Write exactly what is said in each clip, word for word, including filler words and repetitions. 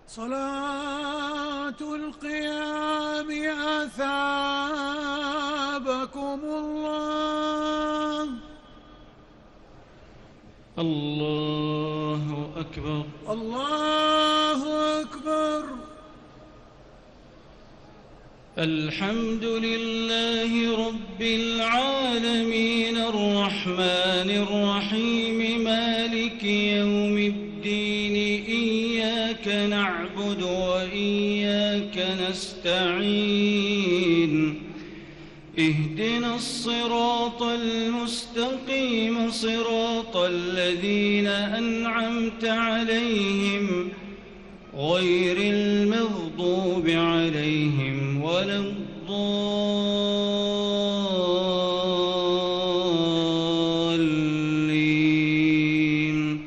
صلاة القيام أثابكم الله. الله أكبر. الله أكبر. الحمد لله رب العالمين الرحمن الرحيم مالك يوم الدين إياك نعبد وإياك نستعين اهدنا الصراط المستقيم صراط الذين أنعمت عليهم غير المغضوب عليهم ولا الضالين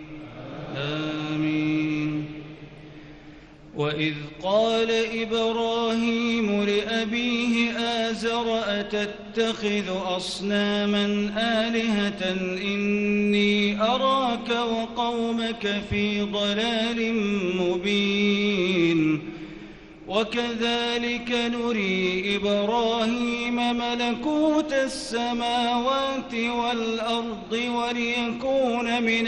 آمين. وإذ قال إبراهيم لأبيه آزر أتتخذ أصناما آلهة إني أراك وقومك في ضلال مبين. وكذلك نري إبراهيم ملكوت السماوات والأرض وليكون من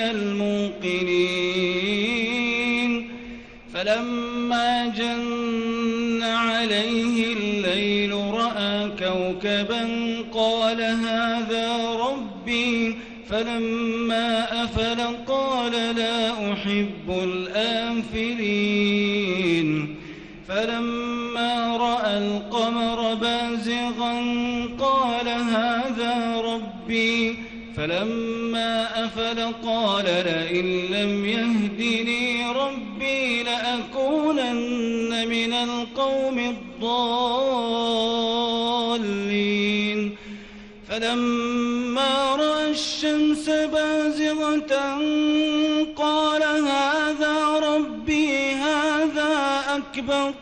الموقنين. فلما جن عليه الليل رأى كوكبا قال هذا ربي فلما أفل قال لا أحب الآفلين. فلما رأى القمر بازغا قال هذا ربي فلما أفل قال لئن لم يهدني ربي لأكونن من القوم الضالين. فلما رأى الشمس بازغة قال هذا ربي هذا أكبر.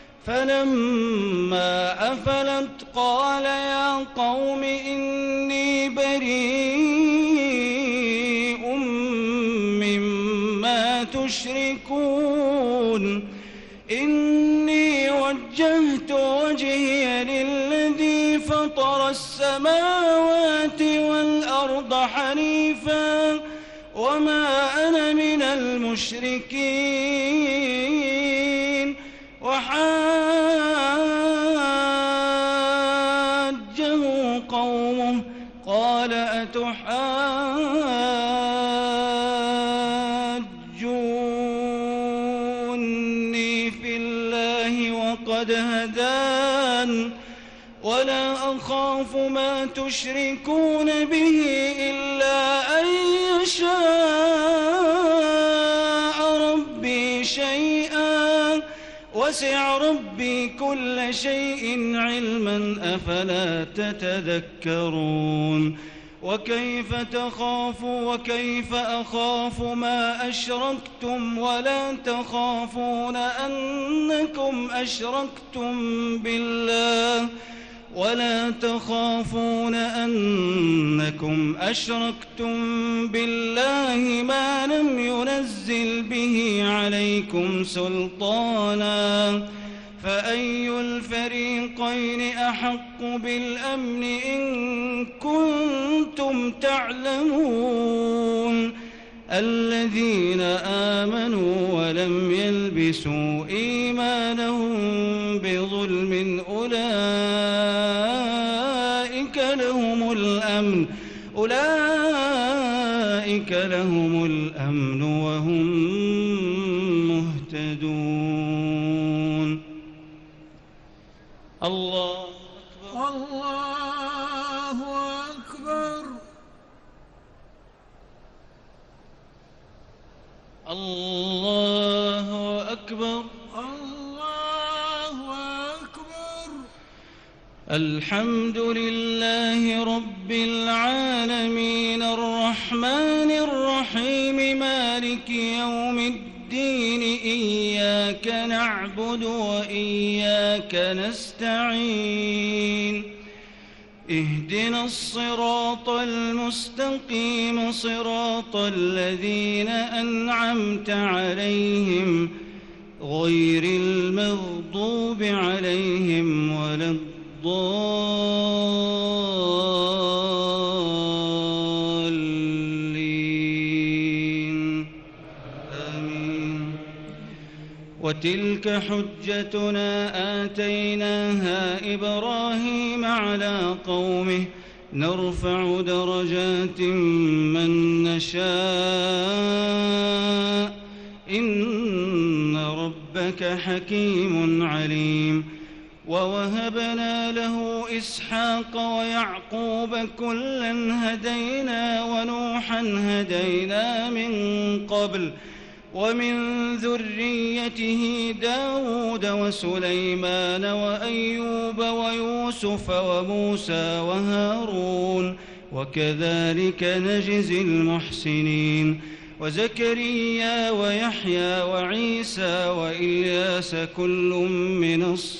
فلما أفلت قال يا قوم إني بريء مما تشركون إني وجهت وجهي للذي فطر السماوات والأرض حنيفا وما أنا من المشركين. وحاجه قومه قال أتحاجوني في الله وقد هدان ولا أخاف ما تشركون به إلا أن يشاء ربي شيئا وسع ربي كل شيء علما أفلا تتذكرون. وكيف تخاف وكيف أخاف ما أشركتم ولا تخافون أنكم أشركتم بالله ولا تخافون أنكم أشركتم بالله ما لم ينزل به عليكم سلطانا. فأي الفريقين أحق بالأمن إن كنتم تعلمون. الذين آمنوا ولم يلبسوا إيمانهم بظلم أولئك لهم الأمن أولئك لهم الأمن وهم مهتدون. الله أكبر. الله أكبر. الله أكبر. الله أكبر. الحمد لله رب العالمين الرحمن الرحيم مالك يوم الدين إياك نعبد وإياك نستعين اهدنا الصراط المستقيم صراط الذين أنعمت عليهم غير المغضوب عليهم ولا الضالين آمين. وتلك حجتنا آتيناها إبراهيم على قومه نرفع درجات من نشاء إن ربك حكيم عليم. ووهبنا له إسحاق ويعقوب كلا هدينا ونوحا هدينا من قبل ومن ذريته داود وسليمان وأيوب ويوسف وموسى وهارون وكذلك نجزي المحسنين. وزكريا ويحيى وعيسى وإلياس كل من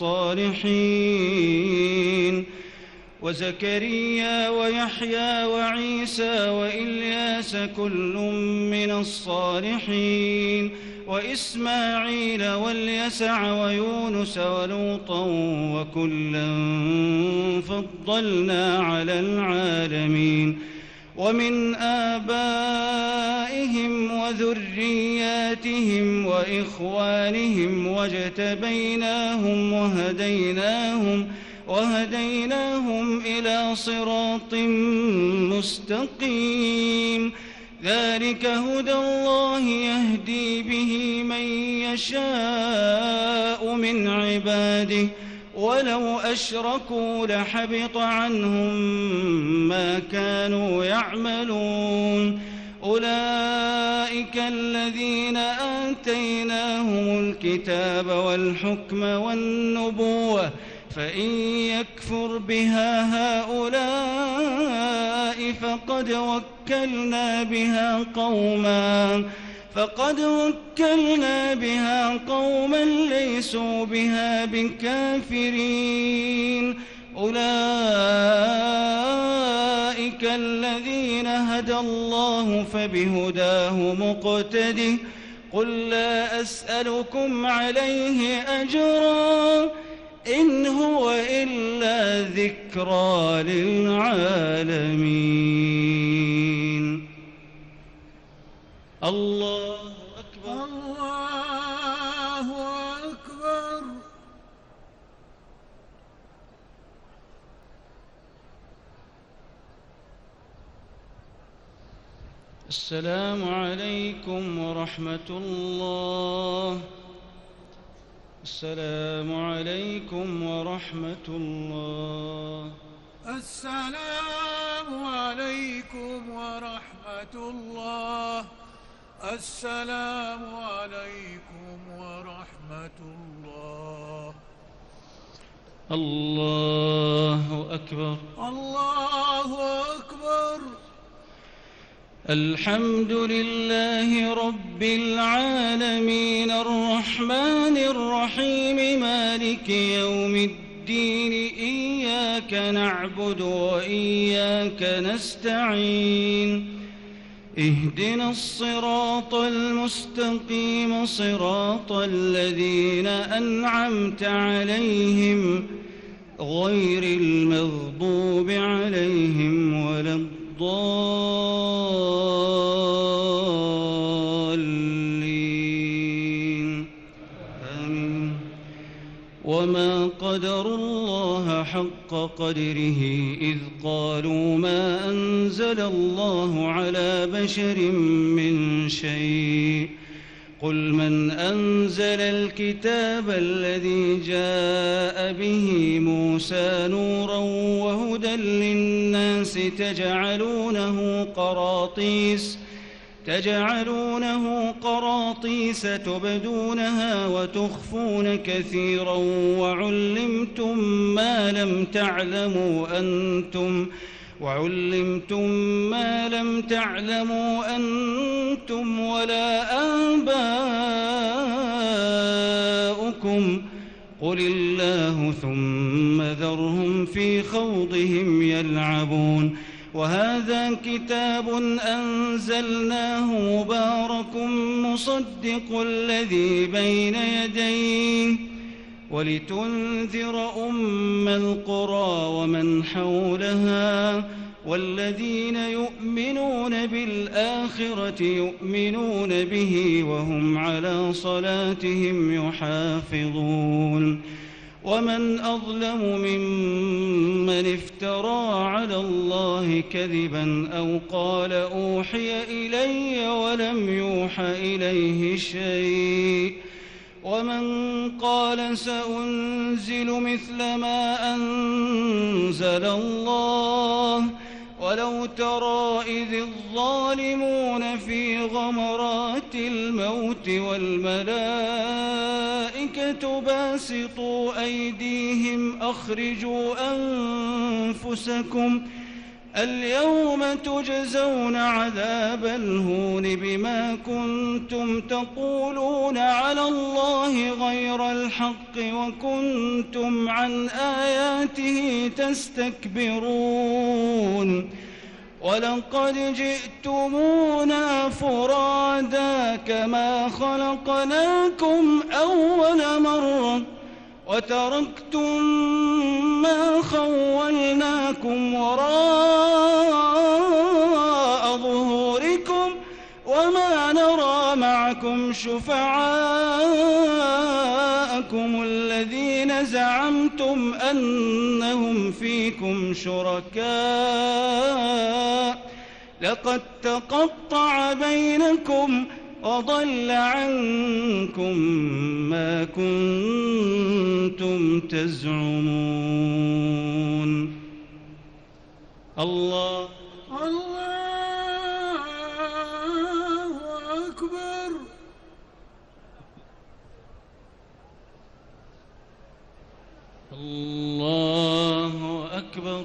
الصالحين وزكريا ويحيى وعيسى وإلياس كل من الصالحين وإسماعيل واليسع ويونس ولوطا وكلا فضلنا على العالمين. ومن آبائهم وذرياتهم وإخوانهم واجتبيناهم وهديناهم وهديناهم إلى صراط مستقيم. ذلك هدى الله يهدي به من يشاء من عباده ولو أشركوا لحبط عنهم ما كانوا يعملون. أولئك الذين آتيناهم الكتاب والحكم والنبوة فإن يكفر بها هؤلاء فقد وكلنا بها قوما فقد وكلنا بها قوما ليسوا بها بكافرين. أولئك الذين هدى الله فبهداه مقتده قل لا أسألكم عليه أجرا إن هو إلا ذكرى للعالمين. الله أكبر الله أكبر. السلام عليكم ورحمة الله. السلام عليكم ورحمة الله. السلام عليكم ورحمة الله. السلام عليكم ورحمة الله. الله أكبر. الله أكبر. الحمد لله رب العالمين الرحمن الرحيم مالك يوم الدين إياك نعبد وإياك نستعين اهدنا الصراط المستقيم صراط الذين أنعمت عليهم غير المغضوب عليهم ولا الضالين آمين. وما قدروا الله حق قدره إذ قالوا ما أنزل الله على بشر من شيء قل من أنزل الكتاب الذي جاء به موسى نورا وهدى للناس تجعلونه قراطيس تجعلونه قراطيس تبدونها وتخفون كثيرا وعلمتم ما لم تعلموا أنتم وعلمتم ما لم تعلموا أنتم ولا آباؤكم قل الله ثم ذرهم في خوضهم يلعبون وهذا كتاب أنزلناه مبارك مصدق الذي بين يديه ولتنذر أم القرى ومن حولها والذين يؤمنون بالآخرة يؤمنون به وهم على صلاتهم يحافظون ومن أظلم ممن افترى على الله كذبا أو قال أوحي إلي ولم يوح إليه شيء ومن قال سأنزل مثل ما أنزل الله ولو ترى إذ الظالمون في غمرات الموت والملائكة باسطوا أيديهم أخرجوا أنفسكم اليوم تجزون عذاب الهون بما كنتم تقولون على الله غير الحق وكنتم عن آياته تستكبرون ولقد جئتمونا فرادا كما خلقناكم أول مرة وتركتم ما خولناكم وراء ظهوركم وما نرى معكم شفعاءكم الذين زعمتم أنهم فيكم شركاء لقد تقطع بينكم وضل عنكم ما كنتم تزعمون. الله الله أكبر. الله أكبر.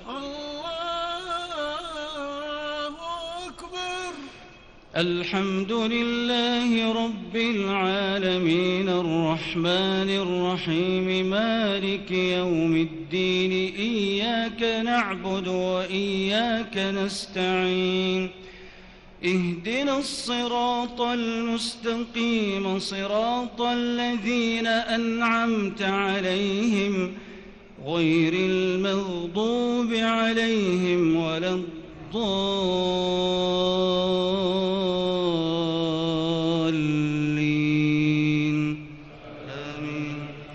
الحمد لله رب العالمين الرحمن الرحيم مالك يوم الدين إياك نعبد وإياك نستعين اهدنا الصراط المستقيم صراط الذين أنعمت عليهم غير المغضوب عليهم ولا الضالين آمين.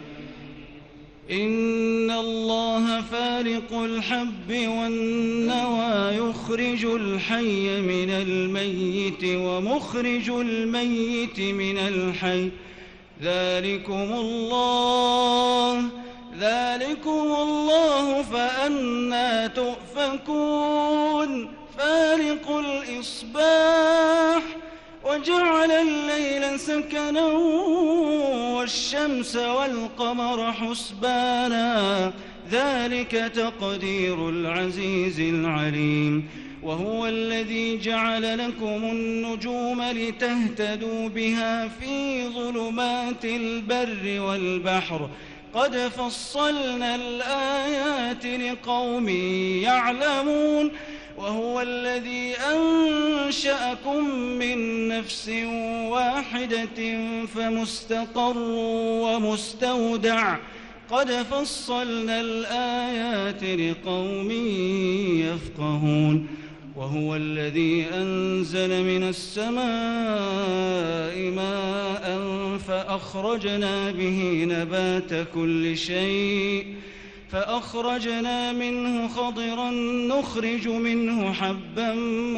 إن الله فالق الحب والنوى يخرج الحي من الميت ومخرج الميت من الحي ذلكم الله ذلكم الله فأنى تؤفكون فالق الإصباح وجعل الليل سكنا والشمس والقمر حسبانا ذلك تقدير العزيز العليم وهو الذي جعل لكم النجوم لتهتدوا بها في ظلمات البر والبحر قد فصلنا الآيات لقوم يعلمون وهو الذي أنشأكم من نفس واحدة فمستقر ومستودع قد فصلنا الآيات لقوم يفقهون وهو الذي أنزل من السماء ماء فأخرجنا به نبات كل شيء فأخرجنا منه خضرا نخرج منه حبا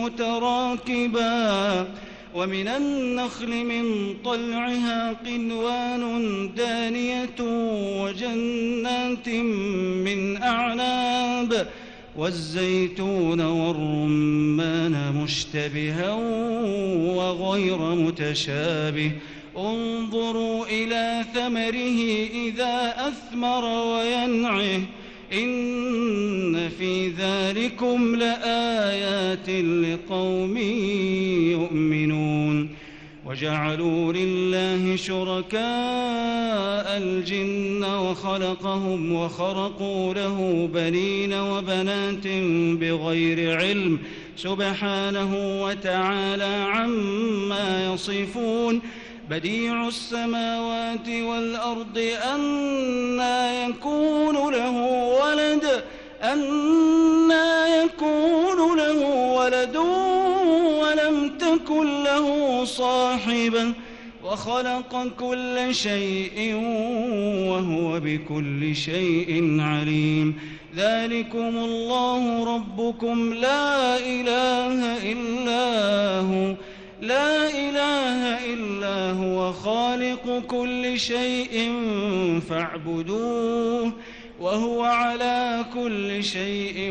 متراكبا ومن النخل من طلعها قنوان دانية وجنات من أعناب والزيتون والرمان مشتبها وغير متشابه انظروا إلى ثمره إذا أثمر وينعه إن في ذلكم لآيات لقوم يؤمنون وجعلوا لله شركاء الجن وخلقهم وخرقوا له بنين وبنات بغير علم سبحانه وتعالى عما يصفون بديع السماوات والأرض أنى يكون له ولد أنى يكون له ولد ولم تكن له صاحبة وخلق كل شيء وهو بكل شيء عليم ذلكم الله ربكم لا إله إلا هو لا إله إلا هو خالق كل شيء فاعبدوه وهو على كل شيء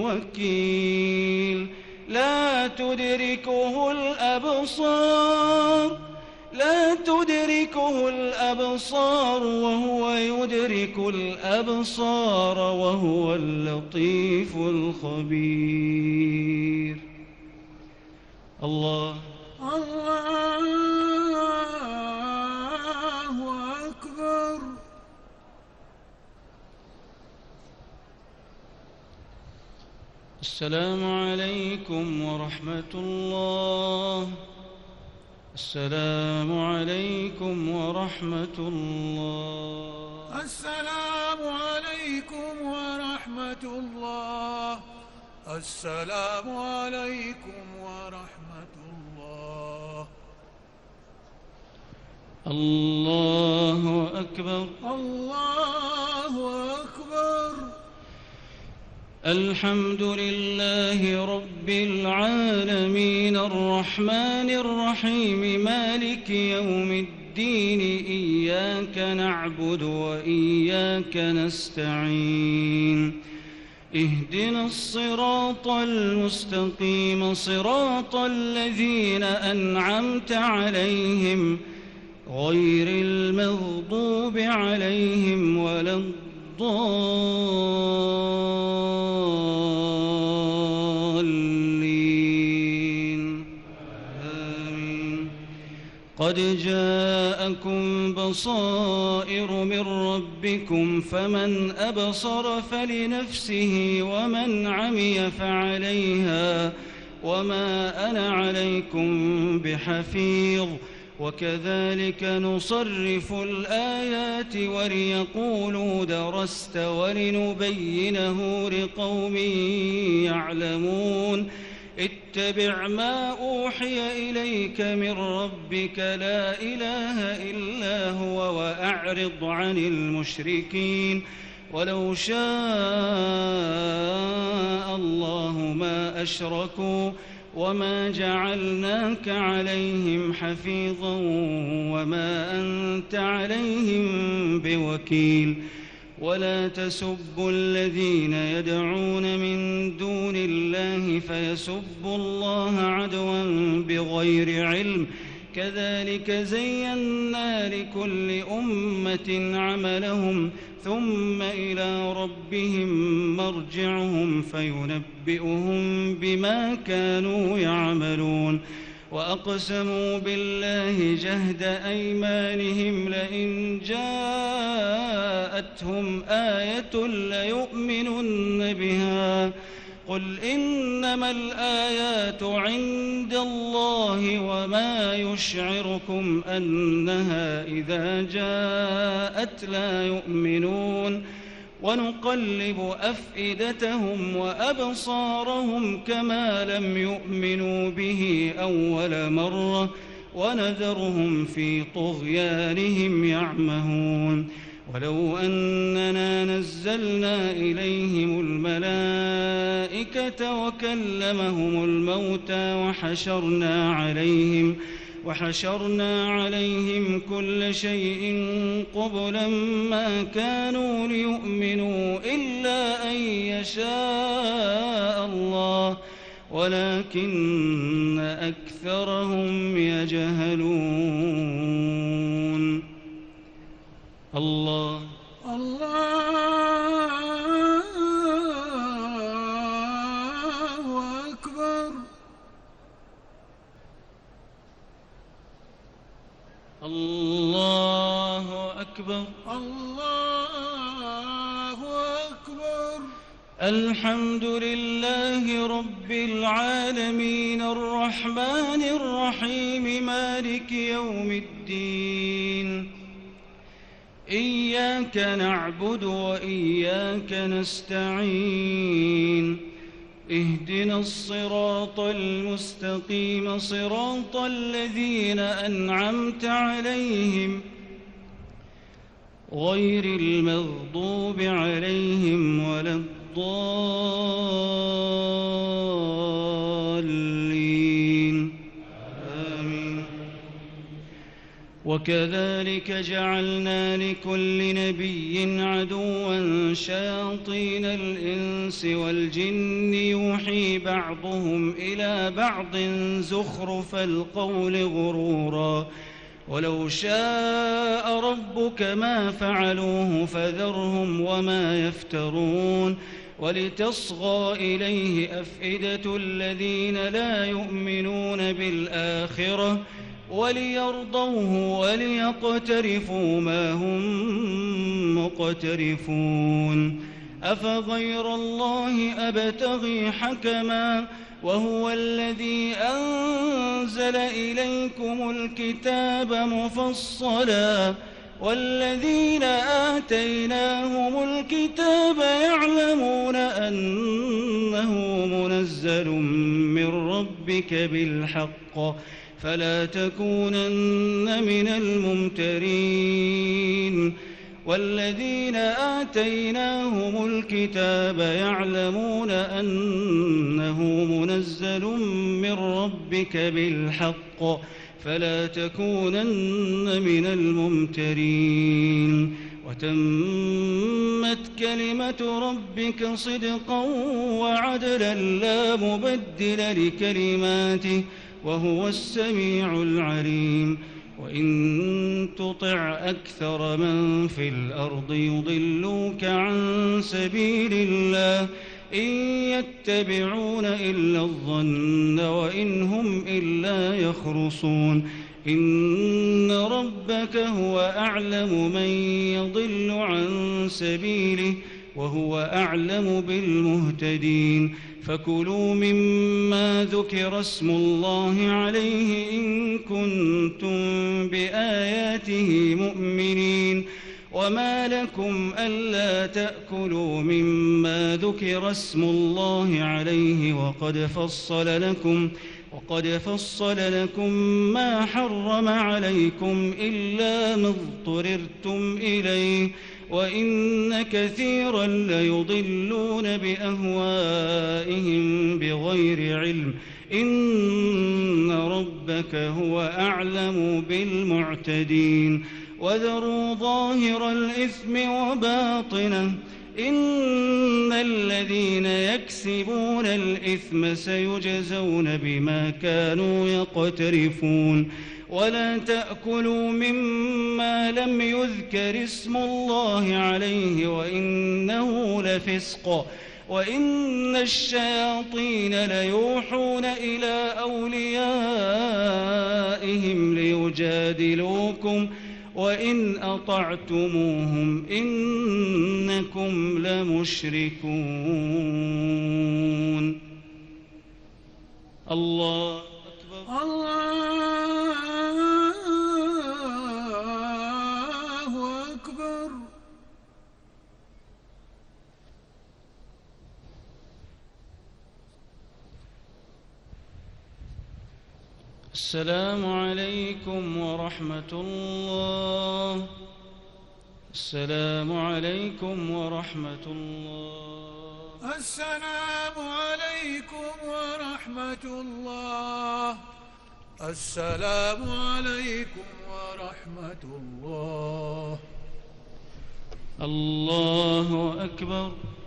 وكيل لا تدركه الأبصار لا تدركه الأبصار وهو يدرك الأبصار وهو اللطيف الخبير. الله الله أكبر. السلام عليكم ورحمة الله. السلام عليكم ورحمة الله. السلام عليكم ورحمة الله. السلام عليكم ورحمة الله. الله أكبر. الله أكبر. الحمد لله رب العالمين الرحمن الرحيم مالك يوم الدين إياك نعبد وإياك نستعين اهدنا الصراط المستقيم صراط الذين أنعمت عليهم غير المغضوب عليهم ولا الضالين آمين. قد جاءكم بصائر من ربكم فمن أبصر فلنفسه ومن عمي فعليها وما أنا عليكم بحفيظ وكذلك نصرف الآيات وليقولوا درست ولنبينه لقوم يعلمون اتبع ما أوحي إليك من ربك لا إله إلا هو وأعرض عن المشركين ولو شاء الله ما أشركوا وما جعلناك عليهم حفيظا وما أنت عليهم بوكيل ولا تسبوا الذين يدعون من دون الله فيسبوا الله عدوا بغير علم كذلك زينا لكل أمة عملهم ثم إلى ربهم مرجعهم فينبئهم بما كانوا يعملون وأقسموا بالله جهد أيمانهم لئن جاءتهم آية ليؤمنن بها قل إنما الآيات عند الله وما يشعركم أنها إذا جاءت لا يؤمنون ونقلب أفئدتهم وأبصارهم كما لم يؤمنوا به أول مرة ونذرهم في طغيانهم يعمهون ولو أننا نزلنا إليهم الملائكة وكلمهم الموتى وحشرنا عليهم وحشرنا عليهم كل شيء قبلا ما كانوا ليؤمنوا إلا أن يشاء الله ولكن أكثرهم يجهلون. الله الله أكبر. الله أكبر. الله أكبر. الحمد لله رب العالمين الرحمن الرحيم مالك يوم الدين. إياك نعبد وإياك نستعين. اهدنا الصراط المستقيم صراط الذين أنعمت عليهم غير المغضوب عليهم ولا الضالين آمين. وكذلك جعلنا لكل نبي عدوا شياطين الإنس والجن يوحي بعضهم إلى بعض زخرف القول غرورا ولو شاء ربك ما فعلوه فذرهم وما يفترون ولتصغى إليه أفئدة الذين لا يؤمنون بالآخرة وليرضوه وليقترفوا ما هم مقترفون. أفغير الله أبتغي حكما وهو الذي أنزل إليكم الكتاب مفصلا والذين آتيناهم الكتاب يعلمون أنه منزل من ربك بالحق فلا تكونن من الممترين. والذين آتيناهم الكتاب يعلمون أنه منزل من ربك بالحق فلا تكونن من الممترين. وتمت كلمة ربك صدقا وعدلا لا مبدل لكلماته وهو السميع العليم. وإن تطع أكثر من في الأرض يضلوك عن سبيل الله إن يتبعون إلا الظن وإن هم إلا يخرصون. إن ربك هو أعلم من يضل عن سبيله وهو أعلم بالمهتدين. فكلوا مما ذكر اسم الله عليه إن كنتم بآياته مؤمنين. وما لكم ألا تأكلوا مما ذكر اسم الله عليه وقد فصل لكم وقد فصل لكم ما حرم عليكم إلا ما اضطررتم إليه وإن كثيرا ليضلون بأهوائهم بغير علم. إن ربك هو أعلم بالمعتدين. وذروا ظاهر الإثم وباطنه إن الذين يكسبون الإثم سيجزون بما كانوا يقترفون. ولا تأكلوا مما لم يذكر اسم الله عليه وإنه لفسق وإن الشياطين ليوحون إلى أوليائهم ليجادلوكم وإن أطعتموهم إنكم لمشركون. الله أكبر. الله أكبر. السلام عليكم ورحمة الله. السلام عليكم ورحمة الله. السلام عليكم ورحمة الله. السلام عليكم ورحمة الله. الله أكبر.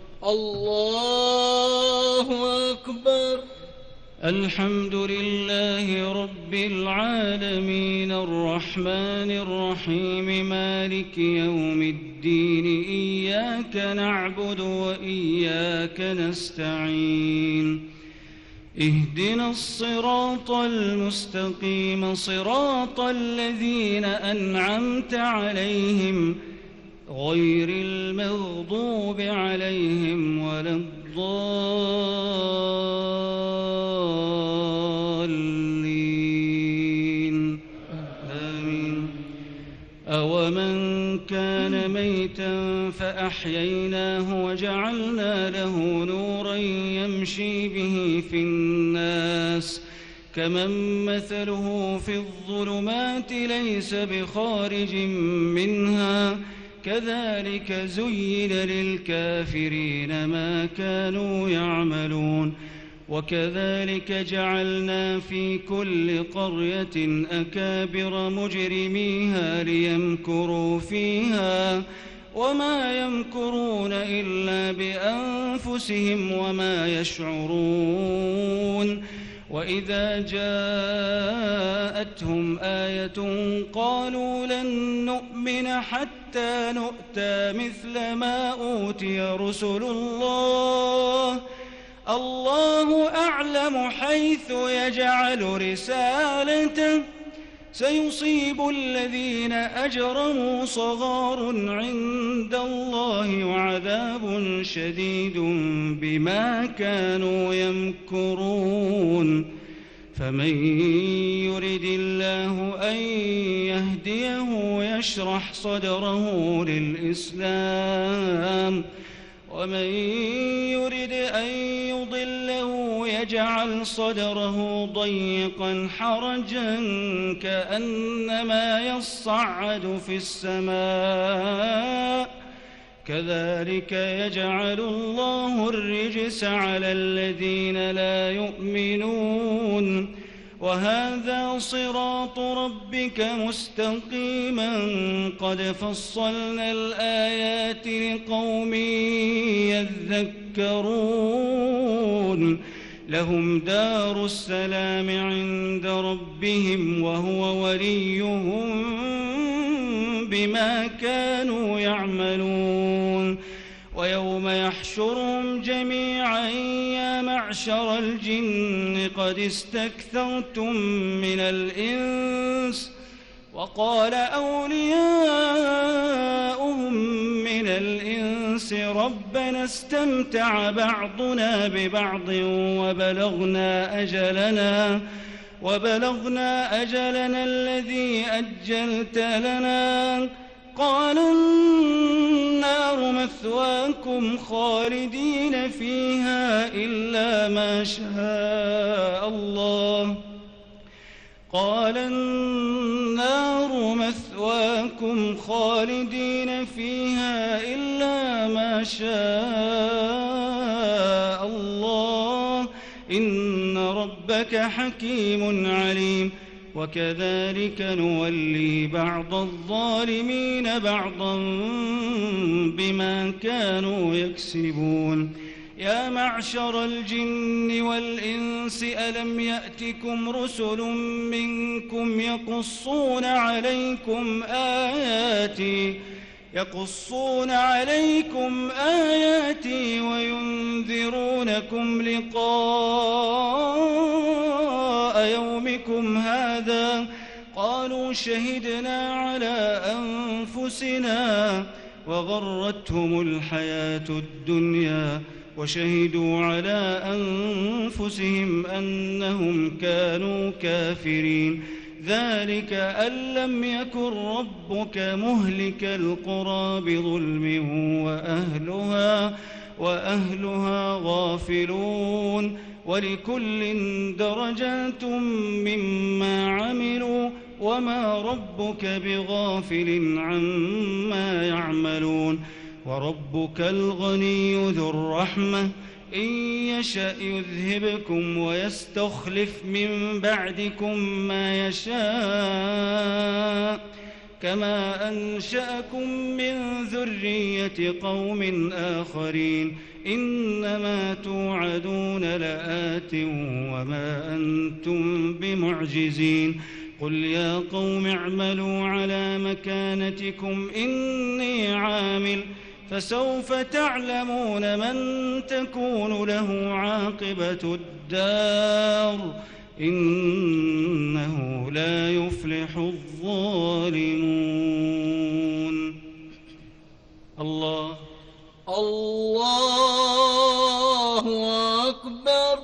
الله أكبر. الحمد لله رب العالمين الرحمن الرحيم مالك يوم الدين. إياك نعبد وإياك نستعين. اهدنا الصراط المستقيم صراط الذين أنعمت عليهم غير المغضوب عليهم ولا الضالين آمين. أومن كان ميتا فأحييناه وجعلنا له نورا يمشي به في الناس كمن مثله في الظلمات ليس بخارج منها كذلك زين للكافرين ما كانوا يعملون. وكذلك جعلنا في كل قرية أكابر مجرميها ليمكروا فيها وما يمكرون إلا بأنفسهم وما يشعرون. وإذا جاءتهم آية قالوا لن نؤمن حتى نؤتى مثل ما أوتي رسل الله الله أعلم حيث يجعل رسالته سيصيب الذين أجرموا صغار عند الله وعذاب شديد بما كانوا يمكرون. فمن يرد الله أن يهديه يشرح صدره للإسلام ومن يرد أن يضله يجعل صدره ضيقا حرجا كأنما يصعد في السماء كذلك يجعل الله الرجس على الذين لا يؤمنون. وهذا صراط ربك مستقيما قد فصلنا الآيات لقوم يذكرون. لهم دار السلام عند ربهم وهو وليهم بما كانوا يعملون. ويوم يحشرهم جميعا يا معشر الجن قد استكثرتم من الإنس وقال أولياؤهم من الإنس ربنا استمتع بعضنا ببعض وبلغنا أجلنا وبلغنا أجلنا الذي أجلت لنا قال النار مثواكم خالدين فيها إلا ما شاء الله قال النار مثواكم خالدين فيها إلا ما شاء الله إن ربك حكيم عليم. وكذلك نولي بعض الظالمين بعضا بما كانوا يكسبون. يا معشر الجن والإنس ألم يأتكم رسل منكم يقصون عليكم آياتي يقصون عليكم آياتي وينذرونكم لقاء يومكم هذا قالوا شهدنا على أنفسنا وغرتهم الحياة الدنيا وشهدوا على أنفسهم أنهم كانوا كافرين. ذلك أن لم يكن ربك مهلك القرى بظلم وأهلها وأهلها غافلون ولكل درجات مما عملوا وما ربك بغافل عما يعملون. وربك الغني ذو الرحمة إن يشأ يذهبكم ويستخلف من بعدكم ما يشاء كما أنشأكم من ذرية قوم آخرين إنما توعدون لآت وما أنتم بمعجزين. قل يا قوم اعملوا على مكانتكم إني عامل فسوف تعلمون من تكون له عاقبة الدار إنه لا يفلح الظالمون. الله الله أكبر.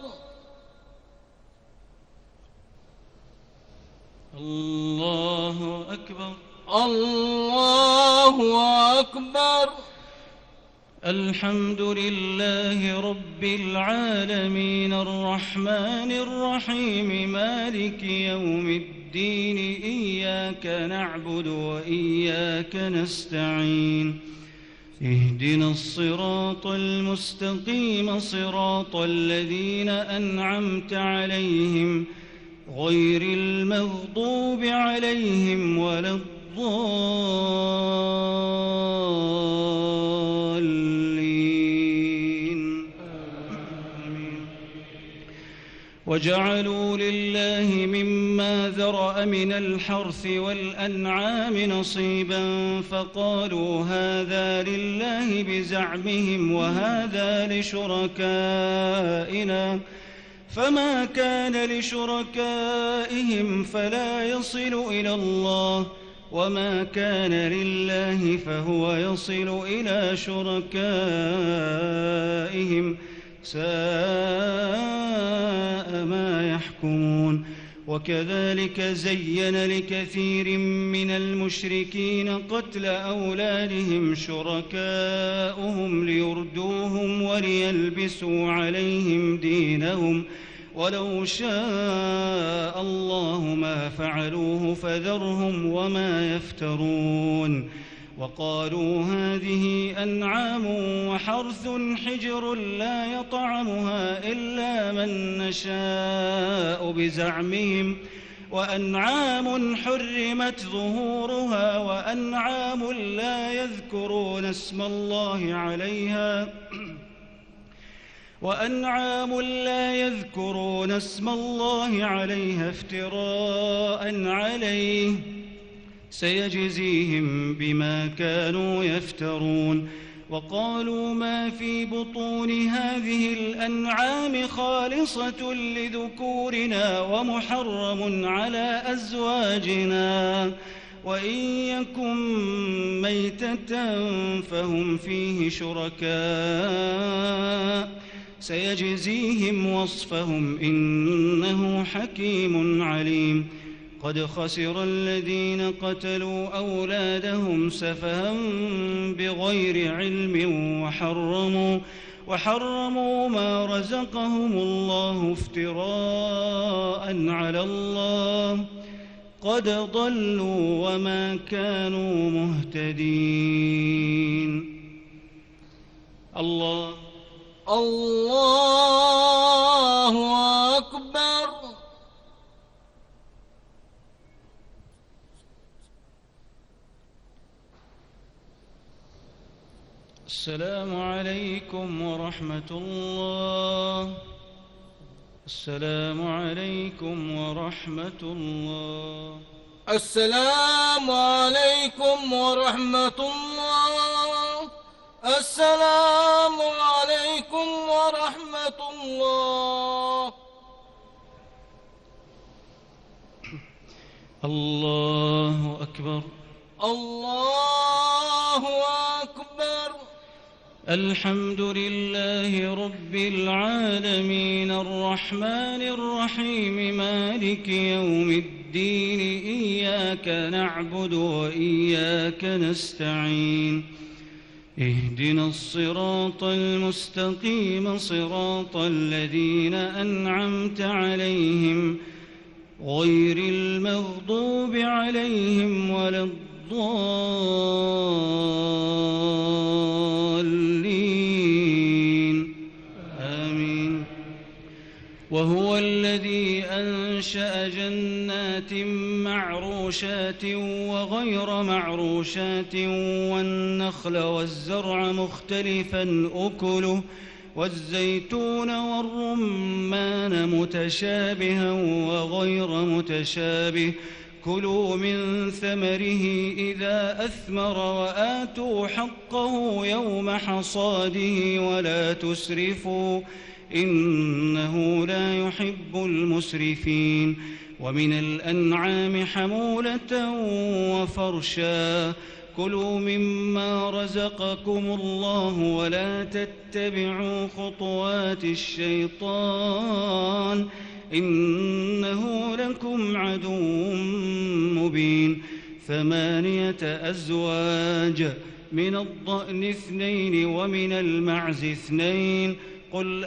الله أكبر. الله أكبر. الحمد لله رب العالمين الرحمن الرحيم مالك يوم الدين إياك نعبد وإياك نستعين اهدنا الصراط المستقيم صراط الذين أنعمت عليهم غير المغضوب عليهم ولا الضالين آمين. وجعلوا لله مما ذرأ من الحرث والأنعام نصيبا فقالوا هذا لله بزعمهم وهذا لشركائنا فما كان لشركائهم فلا يصل إلى الله وما كان لله فهو يصل إلى شركائهم ساء ما يحكمون. وكذلك زين لكثير من المشركين قتل أولادهم شركاؤهم ليردوهم وليلبسوا عليهم دينهم ولو شاء الله ما فعلوه فذرهم وما يفترون. وقالوا هذه أنعام وحرث حجر لا يطعمها إلا من نشاء بزعمهم وأنعام حرمت ظهورها وأنعام لا يذكرون اسم الله عليها وأنعام لا يذكرون اسم الله عليها افتراء عليه سيجزيهم بما كانوا يفترون. وقالوا ما في بطون هذه الأنعام خالصة لذكورنا ومحرم على أزواجنا وإن يكن ميتة فهم فيه شركاء سيجزيهم وصفهم إنه حكيم عليم. قد خسر الذين قتلوا أولادهم سفها بغير علم وحرموا, وحرموا ما رزقهم الله افتراء على الله قد ضلوا وما كانوا مهتدين. الله الله أكبر. السلام عليكم ورحمة الله. السلام عليكم ورحمة الله. السلام عليكم ورحمة الله. السلام عليكم ورحمة الله. الله أكبر. الله أكبر. الحمد لله رب العالمين الرحمن الرحيم مالك يوم الدين إياك نعبد وإياك نستعين اهدنا الصراط المستقيم صراط الذين أنعمت عليهم غير المغضوب عليهم ولا الضالين آمين. وهو الذي أنشأ جنات معروشات وغير معروشات والنخل والزرع مختلفا أكله والزيتون والرمان متشابها وغير متشابه كلوا من ثمره إذا أثمر وآتوا حقه يوم حصاده ولا تسرفوا إنه لا يحب المسرفين ومن الأنعام حمولة وفرشا كلوا مما رزقكم الله ولا تتبعوا خطوات الشيطان إنه لكم عدو مبين ثمانية أزواج من الضأن اثنين ومن المعز اثنين قل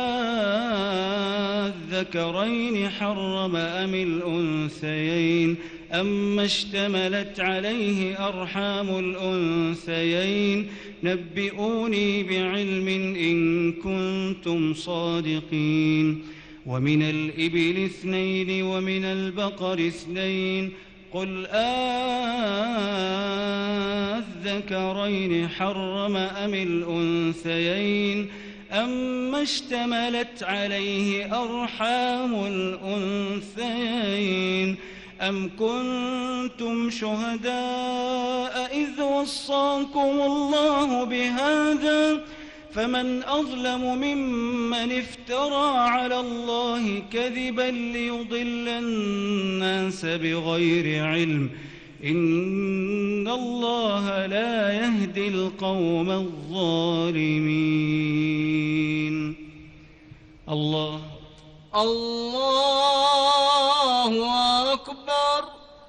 آذكرين حرم أم الأنثيين أما اشتملت عليه أرحام الأنثيين نبئوني بعلم إن كنتم صادقين ومن الإبل اثنين ومن البقر اثنين قل آذكرين حرم أم الأنثيين أما اشتملت عليه أرحام الأنثيين أم كنتم شهداء إذ وصاكم الله بهذا فمن أظلم ممن افترى على الله كذبا ليضل الناس بغير علم إن الله لا يهدي القوم الظالمين. الله الله أكبر.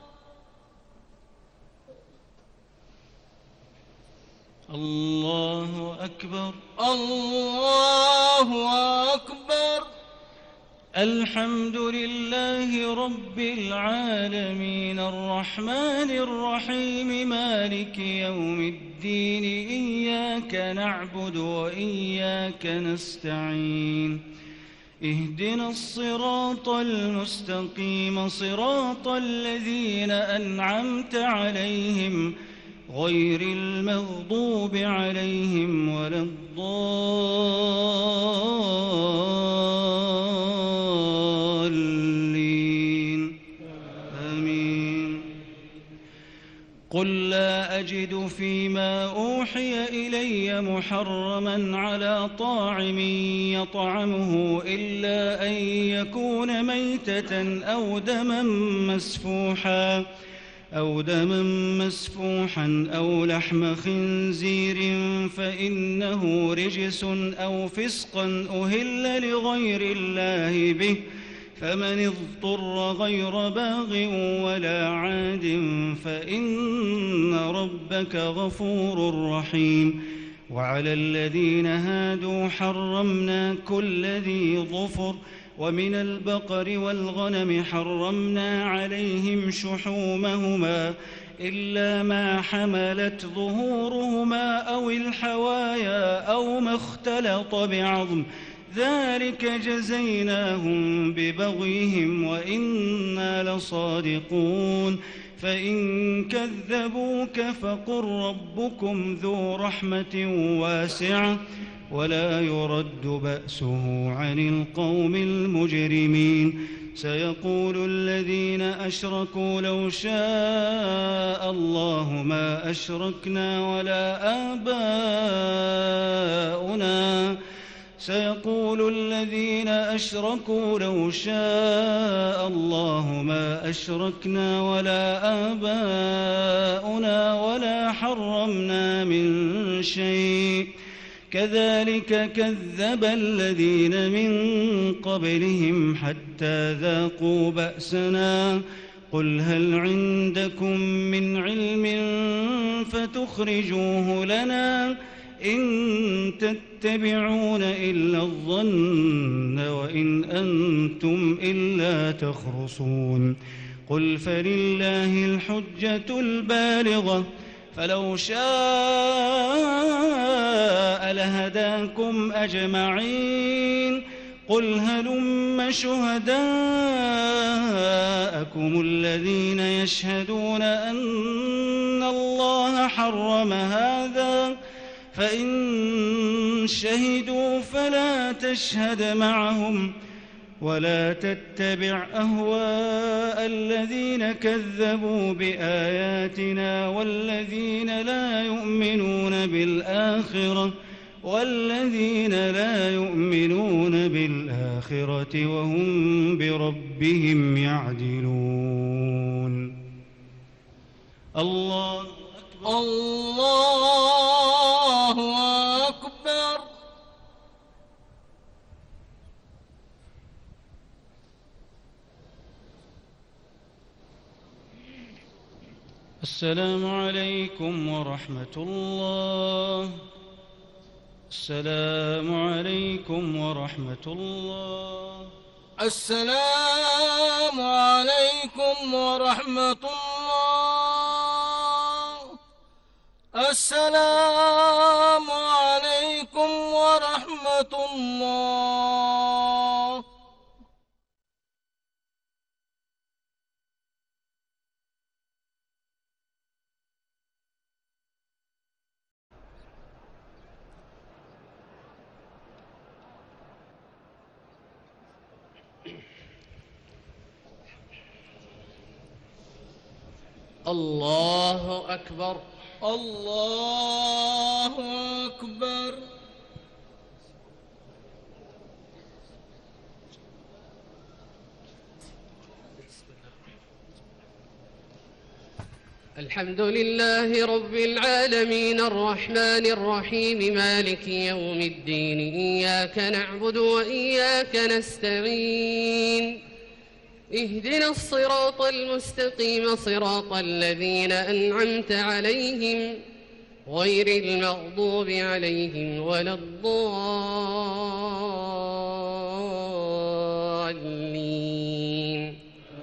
الله أكبر. الله أكبر. الحمد لله رب العالمين الرحمن الرحيم مالك يوم الدين إياك نعبد وإياك نستعين اهدنا الصراط المستقيم صراط الذين أنعمت عليهم غير المغضوب عليهم ولا الضالين آمين. قل لا أجد فيما أوحي إلي محرما على طاعم يطعمه إلا أن يكون ميتة أو دما مسفوحا أو دما مسفوحا أو لحم خنزير فإنه رجس أو فسقا أهل لغير الله به فمن اضطر غير باغ ولا عاد فإن ربك غفور رحيم. وعلى الذين هادوا حرمنا كل ذي ظفر ومن البقر والغنم حرمنا عليهم شحومهما إلا ما حملت ظهورهما أو الحوايا أو ما اختلط بعظم ذلك جزيناهم ببغيهم وإنا لصادقون. فإن كذبوك فقل ربكم ذو رحمة واسعة ولا يرد بأسه عن القوم المجرمين. سيقول الذين أشركوا لو شاء الله ما أشركنا ولا آباؤنا سيقول الذين أشركوا لو شاء الله ما أشركنا ولا آباؤنا ولا حرمنا من شيء كذلك كذب الذين من قبلهم حتى ذاقوا بأسنا قل هل عندكم من علم فتخرجوه لنا إن تتبعون إلا الظن وإن أنتم إلا تخرصون. قل فلله الحجة البالغة فلو شاء لهداكم أجمعين. قل هلم شهداءكم الذين يشهدون أن الله حرم هذا فإن شهدوا فلا تشهد معهم ولا تتبع أهواء الذين كذبوا بآياتنا والذين لا يؤمنون بالآخرة والذين لا يؤمنون بالآخرة وهم بربهم يعدلون. الله أكبر. الله أكبر. السلام عليكم ورحمة الله. السلام عليكم ورحمة الله. السلام عليكم ورحمة الله. السلام عليكم ورحمة الله. الله أكبر. الله أكبر. الحمد لله رب العالمين الرحمن الرحيم مالك يوم الدين إياك نعبد وإياك نستعين اهدنا الصراط المستقيم صراط الذين أنعمت عليهم غير المغضوب عليهم ولا الضالين.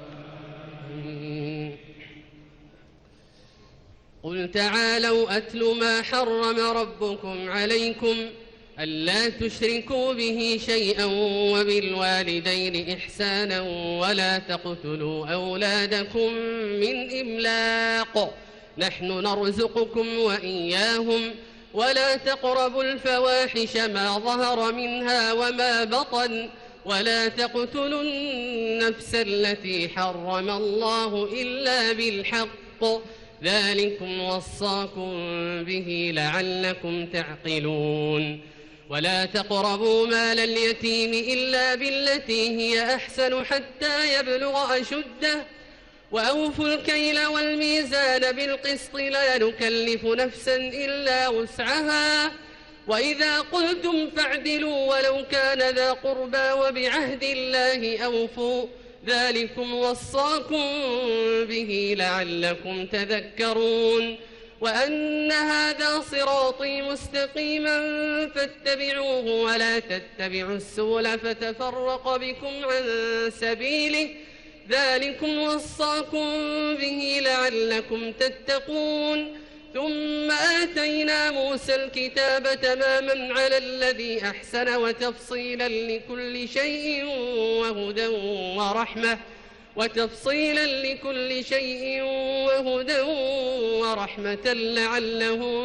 قل تعالوا أتل ما حرم ربكم عليكم ألا تشركوا به شيئا وبالوالدين إحسانا ولا تقتلوا أولادكم من إملاق نحن نرزقكم وإياهم ولا تقربوا الفواحش ما ظهر منها وما بطن ولا تقتلوا النفس التي حرم الله إلا بالحق ذلكم وصاكم به لعلكم تعقلون. ولا تقربوا مال اليتيم إلا بالتي هي أحسن حتى يبلغ أشده وأوفوا الكيل والميزان بالقسط لا نكلف نفسا إلا وسعها وإذا قلتم فاعدلوا ولو كان ذا قربى وبعهد الله أوفوا ذلكم وصاكم به لعلكم تذكرون. وأن هذا صراطي مستقيما فاتبعوه ولا تتبعوا السبل فتفرق بكم عن سبيله ذلكم وصاكم به لعلكم تتقون. ثم آتينا موسى الكتاب تماما على الذي أحسن وتفصيلا لكل شيء وهدى ورحمة وتفصيلا لكل شيء وهدى ورحمة لعلهم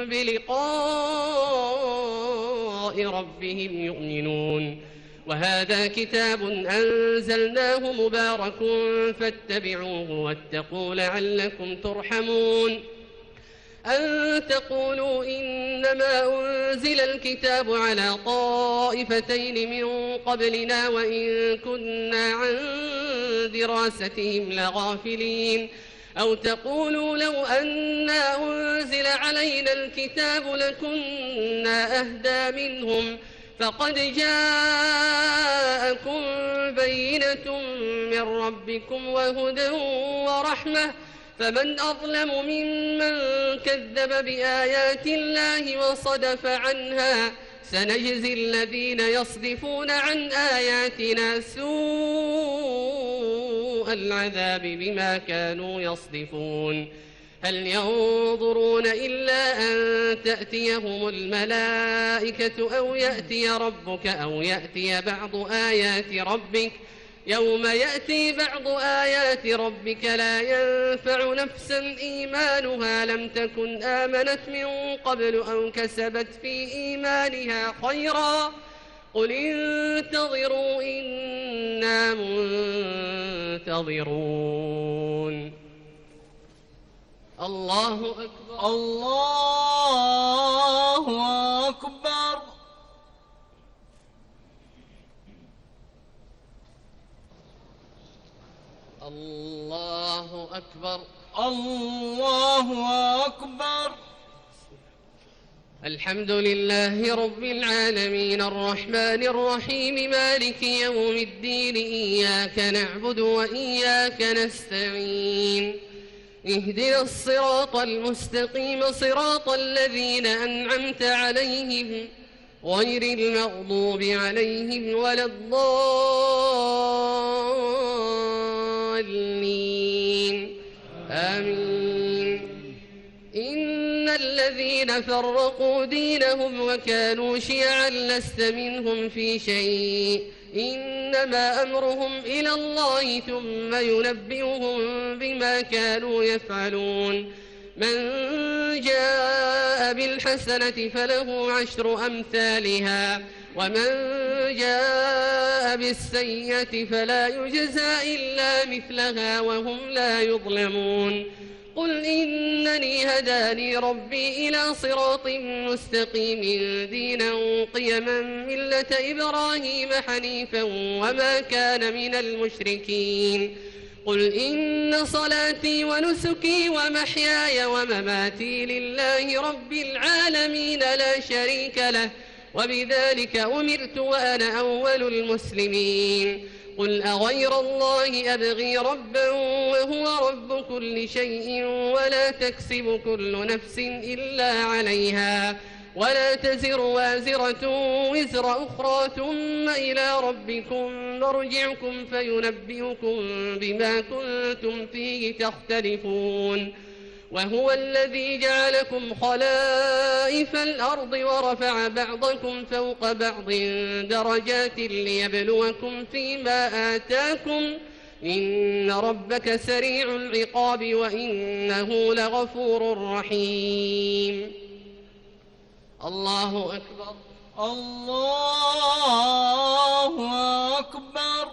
بلقاء ربهم يؤمنون. وهذا كتاب أنزلناه مبارك فاتبعوه واتقوا لعلكم ترحمون. أن تقولوا إنما أنزل الكتاب على طائفتين من قبلنا وإن كنا عن دراستهم لغافلين أو تقولوا لو أنا أنزل علينا الكتاب لكنا أهدى منهم فقد جاءكم بينة من ربكم وهدى ورحمة فمن أظلم ممن كذب بآيات الله وصدف عنها سنجزي الذين يصدفون عن آياتنا سوء العذاب بما كانوا يصدفون. هل ينظرون إلا أن تأتيهم الملائكة أو يأتي ربك أو يأتي بعض آيات ربك يوم يأتي بعض آيات ربك لا ينفع نفسا إيمانها لم تكن آمنت من قبل أو كسبت في إيمانها خيرا قل انتظروا إنا منتظرون. الله أكبر. الله أكبر. الله أكبر. الله أكبر. الحمد لله رب العالمين الرحمن الرحيم مالك يوم الدين إياك نعبد وإياك نستعين اهدنا الصراط المستقيم صراط الذين أنعمت عليهم غير المغضوب عليهم ولا الضالين آمين. إن الذين فرقوا دينهم وكانوا شيعا لست منهم في شيء إنما أمرهم إلى الله ثم ينبئهم بما كانوا يفعلون. من جاء بالحسنة فله عشر أمثالها ومن جاء بالسيئة فلا يجزى إلا مثلها وهم لا يظلمون. قل إنني هداني ربي إلى صراط مستقيم دينا قيما ملة إبراهيم حنيفا وما كان من المشركين. قل إن صلاتي ونسكي ومحياي ومماتي لله رب العالمين لا شريك له وبذلك أمرت وأنا أول المسلمين. قل أغير الله أبغي ربا وهو رب كل شيء ولا تكسب كل نفس إلا عليها ولا تزر وازرة وزر أخرى ثم إلى ربكم مرجعكم فينبئكم بما كنتم فيه تختلفون. وهو الذي جعلكم خلائف الأرض ورفع بعضكم فوق بعض درجات ليبلوكم فيما آتاكم إن ربك سريع العقاب وإنه لغفور رحيم. الله أكبر. الله أكبر.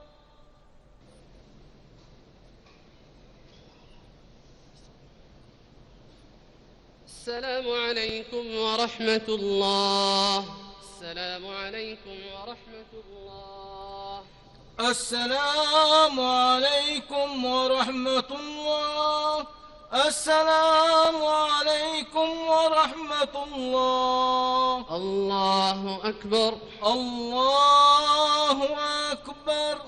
السلام عليكم ورحمة الله. السلام عليكم ورحمة الله. السلام عليكم ورحمة الله. السلام عليكم ورحمة الله. الله أكبر. الله أكبر.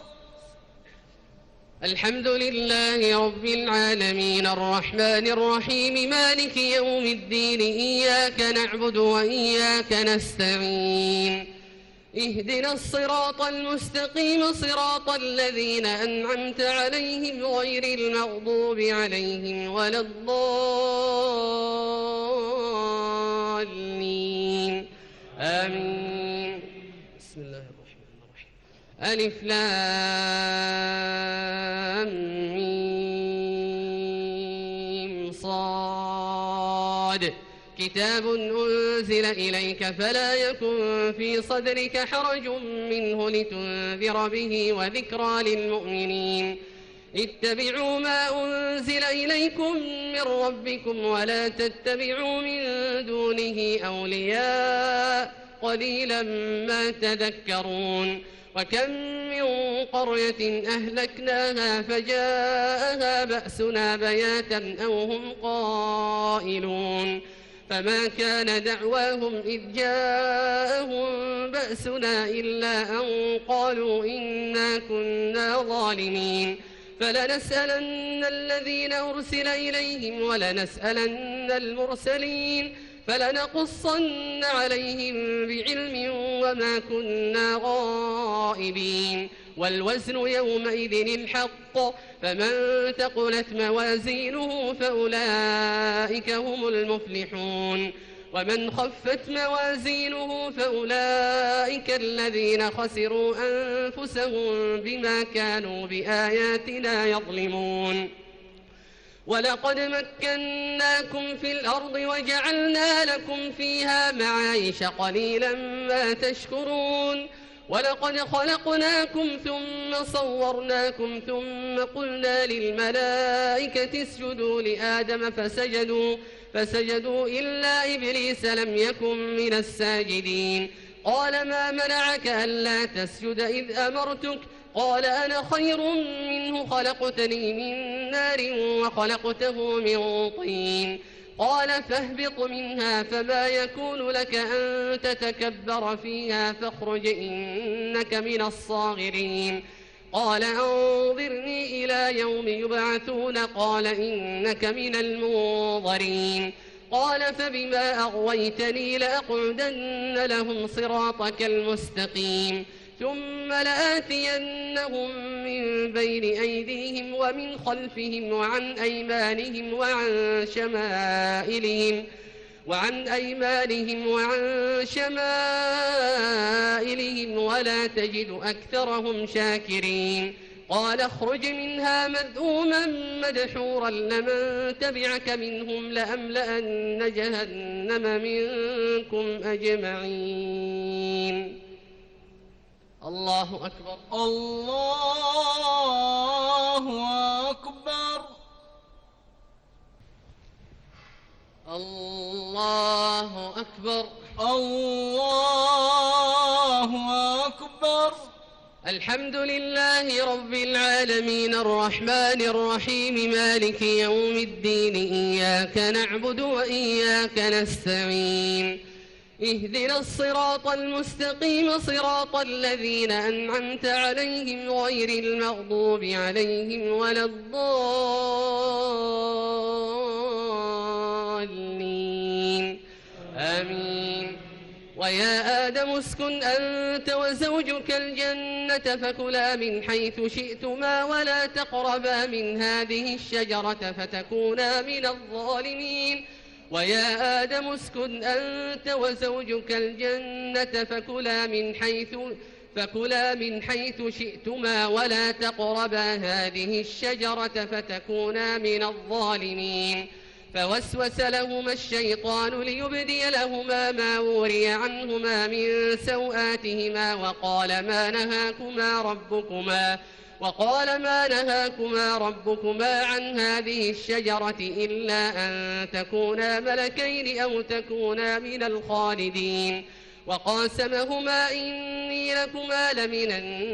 الحمد لله رب العالمين الرحمن الرحيم مالك يوم الدين إياك نعبد وإياك نستعين اهدنا الصراط المستقيم صراط الذين أنعمت عليهم غير المغضوب عليهم ولا الضالين آمين. بسم الله الرحمن الرحيم. ألف لام ميم صاد كتاب أنزل إليك فلا يكن في صدرك حرج منه لتنذر به وذكرى للمؤمنين. اتبعوا ما أنزل إليكم من ربكم ولا تتبعوا من دونه أولياء قليلا ما تذكرون. وكم من قرية أهلكناها فجاءها بأسنا بياتا أو هم قائلون فما كان دعواهم إذ جاءهم بأسنا إلا أن قالوا إنا كنا ظالمين. فلنسألن الذين أرسل إليهم ولنسألن المرسلين فلنقصن عليهم بعلم وما كنا غائبين. والوزن يومئذ الحق فمن ثقلت موازينه فأولئك هم المفلحون ومن خفت موازينه فأولئك الذين خسروا أنفسهم بما كانوا بآياتنا يظلمون. ولقد مكناكم في الأرض وجعلنا لكم فيها معايش قليلا ما تشكرون ولقد خلقناكم ثم صورناكم ثم قلنا للملائكة اسجدوا لآدم فسجدوا, فسجدوا إلا إبليس لم يكن من الساجدين قال ما منعك ألا تسجد إذ أمرتك قال أنا خير منه خلقتني من نار وخلقته من طين قال فاهبط منها فما يكون لك أن تتكبر فيها فاخرج إنك من الصاغرين قال أنظرني إلى يوم يبعثون قال إنك من المنظرين قال فبما أغويتني لأقعدن لهم صراطك المستقيم ثم لآتينهم من بين أيديهم ومن خلفهم وعن أيمانهم وعن شمائلهم وعن أيمانهم وعن شمائلهم ولا تجد أكثرهم شاكرين قال اخرج منها مذءوما مدحورا لمن تبعك منهم لأملأن جهنم منكم أجمعين الله أكبر الله أكبر الله أكبر الله أكبر الحمد لله رب العالمين الرحمن الرحيم مالك يوم الدين إياك نعبد وإياك نستعين اهدنا الصراط المستقيم صراط الذين أنعمت عليهم غير المغضوب عليهم ولا الضالين آمين ويا آدم اسكن أنت وزوجك الجنة فكلا من حيث شئتما ولا تقربا من هذه الشجرة فتكونا من الظالمين ويا آدم اسكن أنت وزوجك الجنة فكلا من حيث فكلا من حيث شئتما ولا تقربا هذه الشجرة فتكونا من الظالمين فوسوس لهما الشيطان ليبدي لهما ما وري عنهما من سوآتهما وقال ما نهاكما ربكما وقال ما نهاكما ربكما عن هذه الشجرة إلا أن تكونا ملكين أو تكونا من الخالدين وقاسمهما إني لكما لمن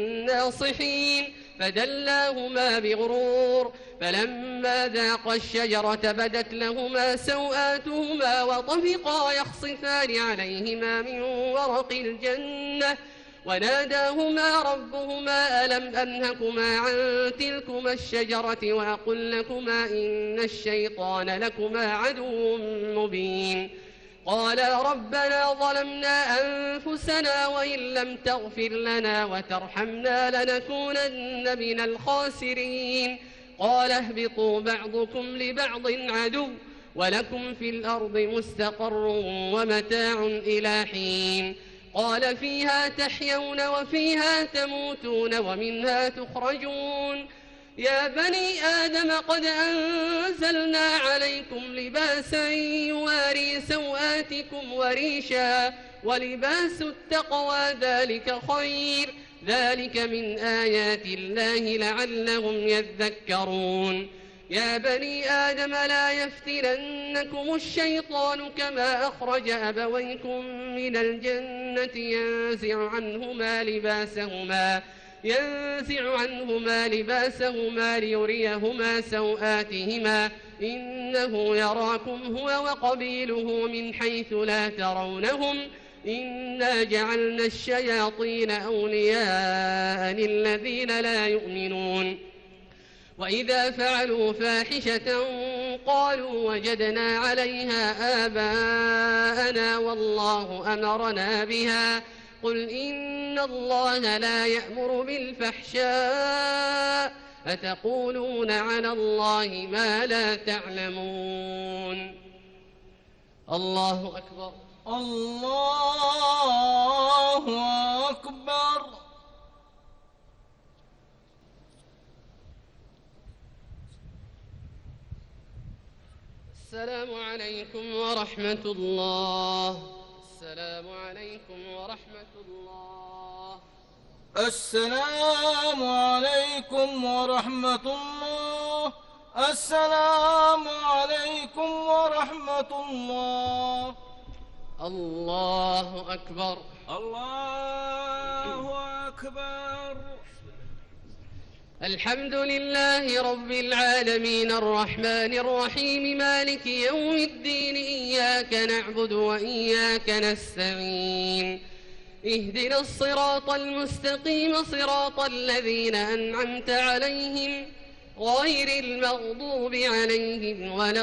الناصحين فدلاهما بغرور فلما ذاقا الشجرة بدت لهما سوآتهما وطفقا يخصفان عليهما من ورق الجنة وناداهما ربهما ألم أنهكما عن تلكما الشجرة وأقل لكما إن الشيطان لكما عدو مبين قالا ربنا ظلمنا أنفسنا وإن لم تغفر لنا وترحمنا لنكونن من الخاسرين قال اهبطوا بعضكم لبعض عدو ولكم في الأرض مستقر ومتاع إلى حين قال فيها تحيون وفيها تموتون ومنها تخرجون يا بني آدم قد أنزلنا عليكم لباسا يواري سوآتكم وريشا ولباس التقوى ذلك خير ذلك من آيات الله لعلهم يذكرون يا بني آدم لا يفتننكم الشيطان كما أخرج أبويكم من الجنة ينزع عنهما لباسهما ينزع عنهما لباسهما ليريهما سوآتهما إنه يراكم هو وقبيله من حيث لا ترونهم إنا جعلنا الشياطين أولياء للذين لا يؤمنون وإذا فعلوا فاحشة قالوا وجدنا عليها آباءنا والله أمرنا بها قل إن الله لا يأمر بالفحشاء أتقولون على الله ما لا تعلمون الله أكبر الله أكبر السلام عليكم ورحمة الله. السلام عليكم ورحمة الله. السلام عليكم ورحمة الله. السلام عليكم ورحمة الله. الله أكبر. الله أكبر. الحمد لله رب العالمين الرحمن الرحيم مالك يوم الدين إياك نعبد وإياك نستعين اهدنا الصراط المستقيم صراط الذين أنعمت عليهم غير المغضوب عليهم ولا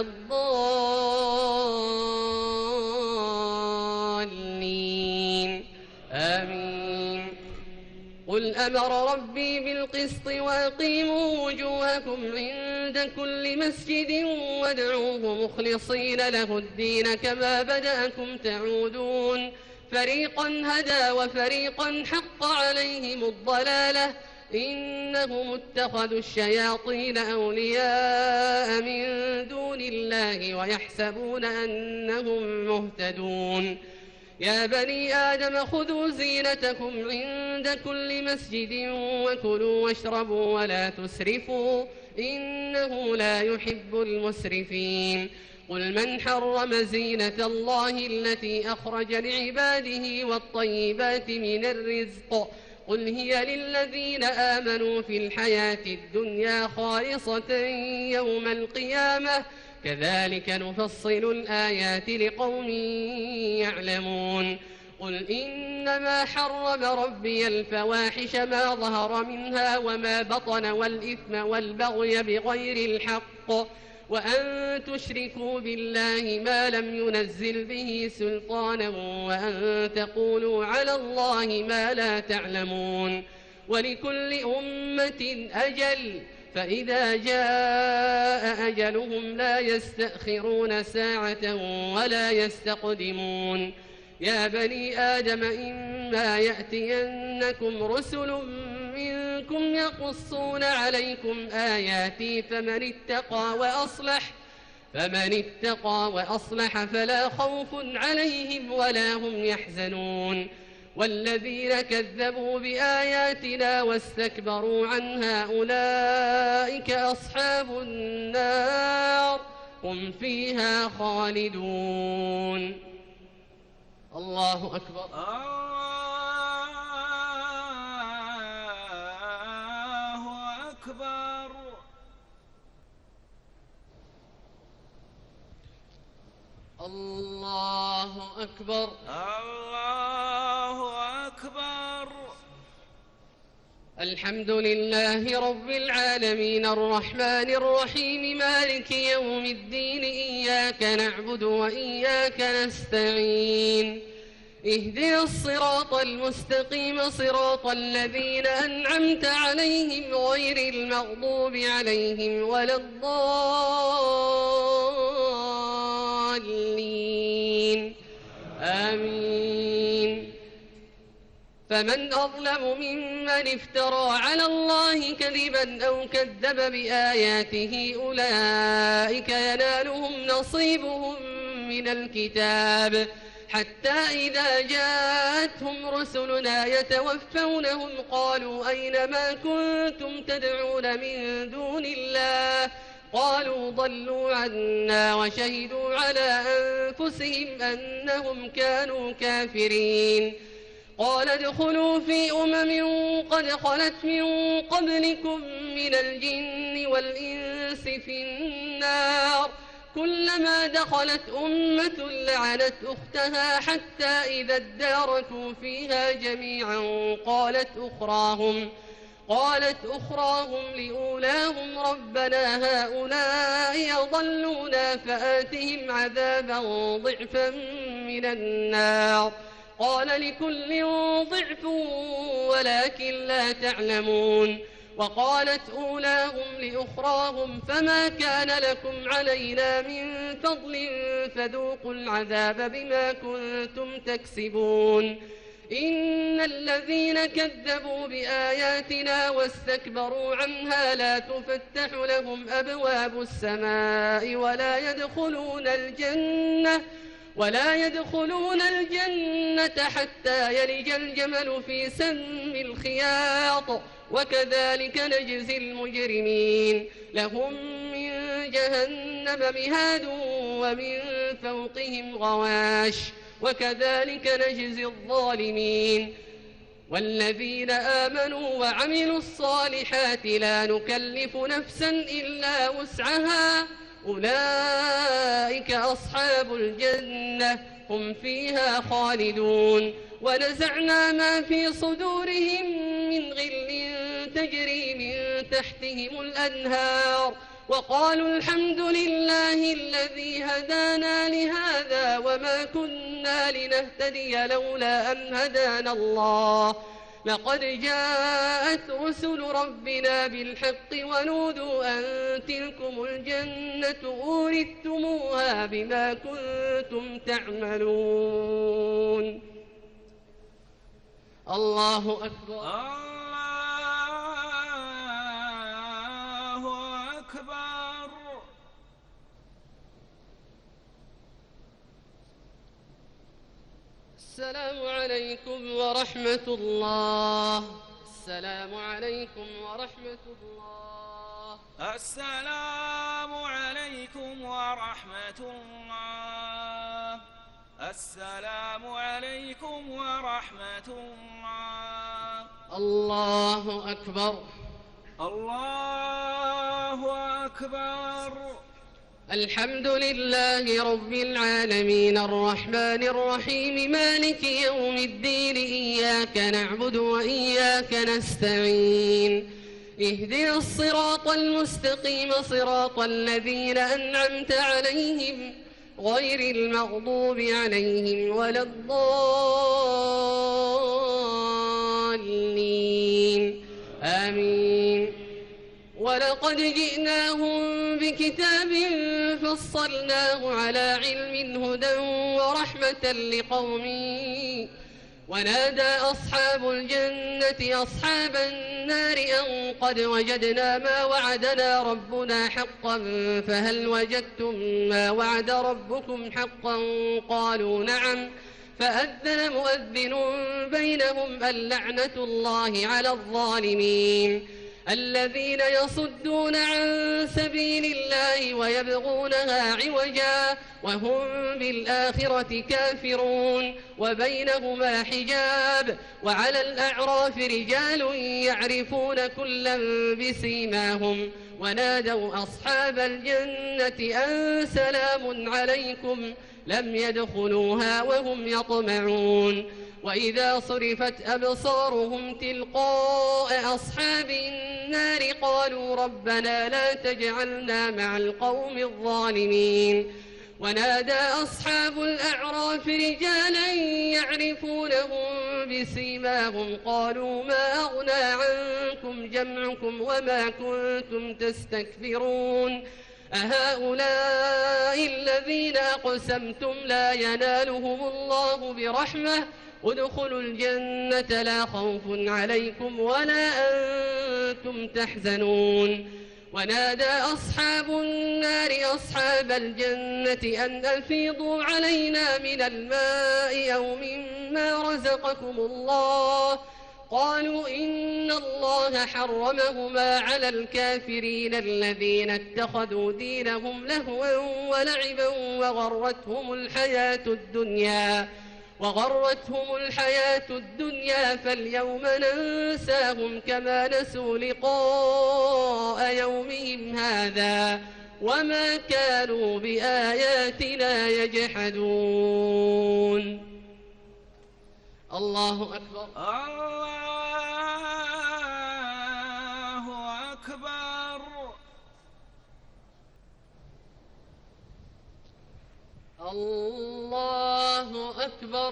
الضالين آمين. قل أمر ربي بالقسط وأقيموا وجوهكم عند كل مسجد وادعوه مخلصين له الدين كما بدأكم تعودون فريقا هدى وفريقا حق عليهم الضلالة إنهم اتخذوا الشياطين أولياء من دون الله ويحسبون أنهم مهتدون. يا بني آدم خذوا زينتكم عند كل مسجد وكلوا واشربوا ولا تسرفوا إنه لا يحب المسرفين. قل من حرم زينة الله التي أخرج لعباده والطيبات من الرزق قل هي للذين آمنوا في الحياة الدنيا خالصة يوم القيامة كذلك نفصل الآيات لقوم يعلمون. قل إنما حرم ربي الفواحش ما ظهر منها وما بطن والإثم والبغي بغير الحق وأن تشركوا بالله ما لم ينزل به سلطانا وأن تقولوا على الله ما لا تعلمون. ولكل أمة أجل فإذا جاء أجلهم لا يستأخرون ساعة ولا يستقدمون. يا بني آدم إما يأتينكم رسل منكم يقصون عليكم آياتي فمن اتقى وأصلح فمن اتقى وأصلح فلا خوف عليهم ولا هم يحزنون. والذين كذبوا بآياتنا واستكبروا عنها أولئك أصحاب النار هم فيها خالدون. الله أكبر. الله أكبر. الله أكبر. الله أكبر. الحمد لله رب العالمين الرحمن الرحيم مالك يوم الدين إياك نعبد وإياك نستعين اهدنا الصراط المستقيم صراط الذين أنعمت عليهم غير المغضوب عليهم ولا الضالين آمين. فمن أظلم ممن افترى على الله كذبا أو كذب بآياته أولئك ينالهم نصيبهم من الكتاب حتى إذا جاءتهم رسلنا يتوفونهم قالوا أين ما كنتم تدعون من دون الله قالوا ضلوا عنا وشهدوا على أنفسهم أنهم كانوا كافرين. قال ادخلوا في أمم قد خلت من قبلكم من الجن والإنس في النار كلما دخلت أمة لعنت أختها حتى إذا اداركوا فيها جميعا قالت أخراهم قالت أخراهم لأولاهم ربنا هؤلاء أضلونا فآتهم عذابا ضعفا من النار قال لكل ضعف ولكن لا تعلمون. وقالت أولاهم لأخراهم فما كان لكم علينا من فضل فذوقوا العذاب بما كنتم تكسبون. إن الذين كذبوا بآياتنا واستكبروا عنها لا تفتح لهم أبواب السماء ولا يدخلون الجنة ولا يدخلون الجنة حتى يلج الجمل في سم الخياط وكذلك نجزي المجرمين لهم من جهنم مهاد ومن فوقهم غواش وكذلك نجزي الظالمين والذين آمنوا وعملوا الصالحات لا نكلف نفسا إلا وسعها أولئك أصحاب الجنة هم فيها خالدون ونزعنا ما في صدورهم من غل تجري من تحتهم الأنهار وقالوا الحمد لله الذي هدانا لهذا وما كنا لنهتدي لولا أن هدانا الله لقد جاءت رسل ربنا بالحق ونودوا أن تلكم الجنة أورثتموها بما كنتم تعملون. الله أكبر. الله أكبر. السلام عليكم ورحمة الله. السلام عليكم ورحمة الله. السلام عليكم ورحمة الله. السلام عليكم ورحمة الله. الله أكبر. الله أكبر. الحمد لله رب العالمين الرحمن الرحيم مالك يوم الدين إياك نعبد وإياك نستعين اهدنا الصراط المستقيم صراط الذين أنعمت عليهم غير المغضوب عليهم ولا الضالين آمين. ولقد جئناهم بكتاب فصلناه على علم هدى ورحمة لقوم ونادى أصحاب الجنة أصحاب النار أن قد وجدنا ما وعدنا ربنا حقا فهل وجدتم ما وعد ربكم حقا قالوا نعم فأذن مؤذن بينهم اللعنة الله على الظالمين الذين يصدون عن سبيل الله ويبغونها عوجا وهم بالآخرة كافرون وبينهما حجاب وعلى الأعراف رجال يعرفون كلا بسيماهم ونادوا أصحاب الجنة أن سلام عليكم لم يدخلوها وهم يطمعون وإذا صرفت أبصارهم تلقاء أصحاب النار قالوا ربنا لا تجعلنا مع القوم الظالمين ونادى أصحاب الأعراف رجالا يعرفونهم بسيماهم قالوا ما أغنى عنكم جمعكم وما كنتم تستكبرون أهؤلاء الذين أقسمتم لا ينالهم الله برحمة ادخلوا الجنة لا خوف عليكم ولا أنتم تحزنون ونادى أصحاب النار أصحاب الجنة أن أفيضوا علينا من الماء أو مما رزقكم الله قالوا إن الله حرمهما على الكافرين الذين اتخذوا دينهم لهوا ولعبا وغرتهم الحياة الدنيا وغرتهم الحياة الدنيا فاليوم ننساهم كما نسوا لقاء يومهم هذا وما كانوا بآياتنا يجحدون. الله أكبر. الله أكبر. الله أكبر.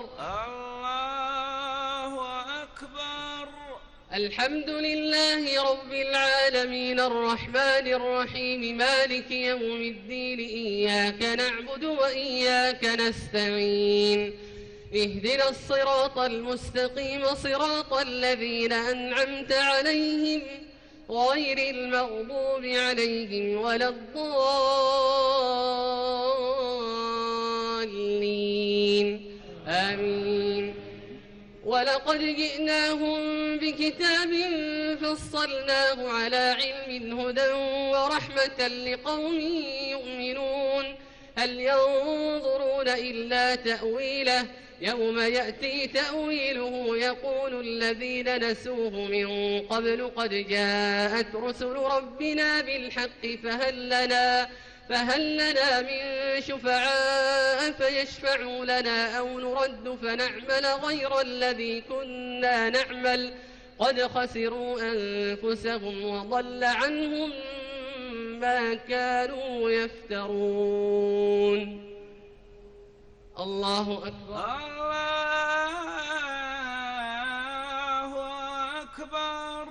الله أكبر. الحمد لله رب العالمين الرحمن الرحيم مالك يوم الدين إياك نعبد وإياك نستعين اهدنا الصراط المستقيم صراط الذين أنعمت عليهم غير المغضوب عليهم ولا الضالين آمين. ولقد جئناهم بكتاب فصلناه على علم هدى ورحمة لقوم يؤمنون. هل ينظرون إلا تأويله يوم يأتي تأويله يقول الذين نسوه من قبل قد جاءت رسل ربنا بالحق فهل لنا, فهل لنا من شفعاء فيشفعوا لنا أو نرد فنعمل غير الذي كنا نعمل قد خسروا أنفسهم وضل عنهم ما كانوا يفترون. الله أكبر. الله أكبر.